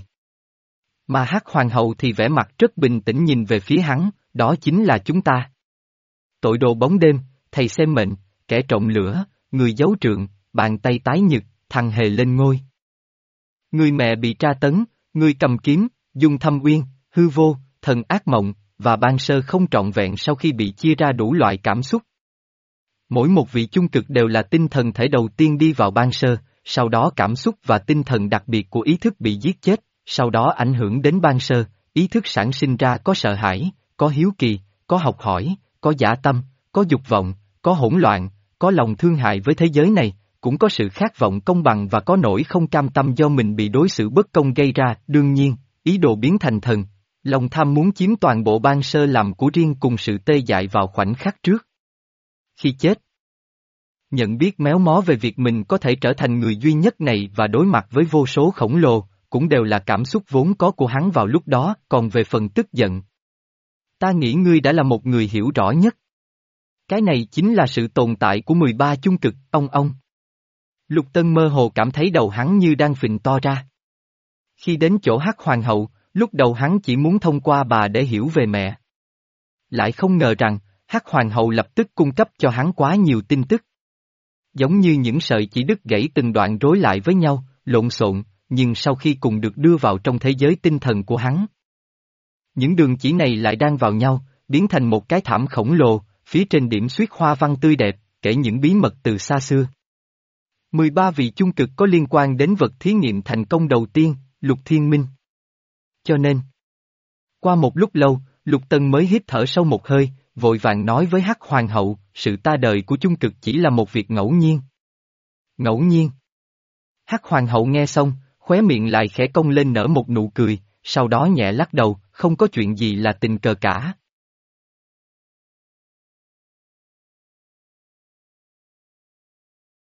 Mà Hắc Hoàng hậu thì vẻ mặt rất bình tĩnh nhìn về phía hắn, đó chính là chúng ta. Tội đồ bóng đêm, thầy xem mệnh, kẻ trộm lửa, người giấu trượng, bàn tay tái nhật, thằng hề lên ngôi. Người mẹ bị tra tấn, người cầm kiếm, dùng thâm uyên, hư vô, thần ác mộng, và ban sơ không trọn vẹn sau khi bị chia ra đủ loại cảm xúc. Mỗi một vị chung cực đều là tinh thần thể đầu tiên đi vào ban sơ, sau đó cảm xúc và tinh thần đặc biệt của ý thức bị giết chết, sau đó ảnh hưởng đến ban sơ, ý thức sản sinh ra có sợ hãi, có hiếu kỳ, có học hỏi, có dã tâm, có dục vọng, có hỗn loạn, có lòng thương hại với thế giới này, cũng có sự khát vọng công bằng và có nỗi không cam tâm do mình bị đối xử bất công gây ra, đương nhiên, ý đồ biến thành thần. Lòng tham muốn chiếm toàn bộ ban sơ làm của riêng cùng sự tê dại vào khoảnh khắc trước. Khi chết, nhận biết méo mó về việc mình có thể trở thành người duy nhất này và đối mặt với vô số khổng lồ, cũng đều là cảm xúc vốn có của hắn vào lúc đó, còn về phần tức giận. Ta nghĩ ngươi đã là một người hiểu rõ nhất. Cái này chính là sự tồn tại của mười ba chung cực, ông ông. Lục Tân mơ hồ cảm thấy đầu hắn như đang phình to ra. Khi đến chỗ Hắc Hoàng hậu, lúc đầu hắn chỉ muốn thông qua bà để hiểu về mẹ. Lại không ngờ rằng, Hắc Hoàng hậu lập tức cung cấp cho hắn quá nhiều tin tức. Giống như những sợi chỉ đứt gãy từng đoạn rối lại với nhau, lộn xộn, nhưng sau khi cùng được đưa vào trong thế giới tinh thần của hắn. Những đường chỉ này lại đang vào nhau, biến thành một cái thảm khổng lồ, phía trên điểm xuyết hoa văn tươi đẹp, kể những bí mật từ xa xưa. mười ba vị chung cực có liên quan đến vật thí nghiệm thành công đầu tiên, Lục Thiên Minh. Cho nên, qua một lúc lâu, Lục Tân mới hít thở sâu một hơi, vội vàng nói với Hắc Hoàng hậu, sự ta đời của chung cực chỉ là một việc ngẫu nhiên. Ngẫu nhiên. Hắc Hoàng hậu nghe xong, khóe miệng lại khẽ cong lên nở một nụ cười, sau đó nhẹ lắc đầu, không có chuyện gì là tình cờ cả.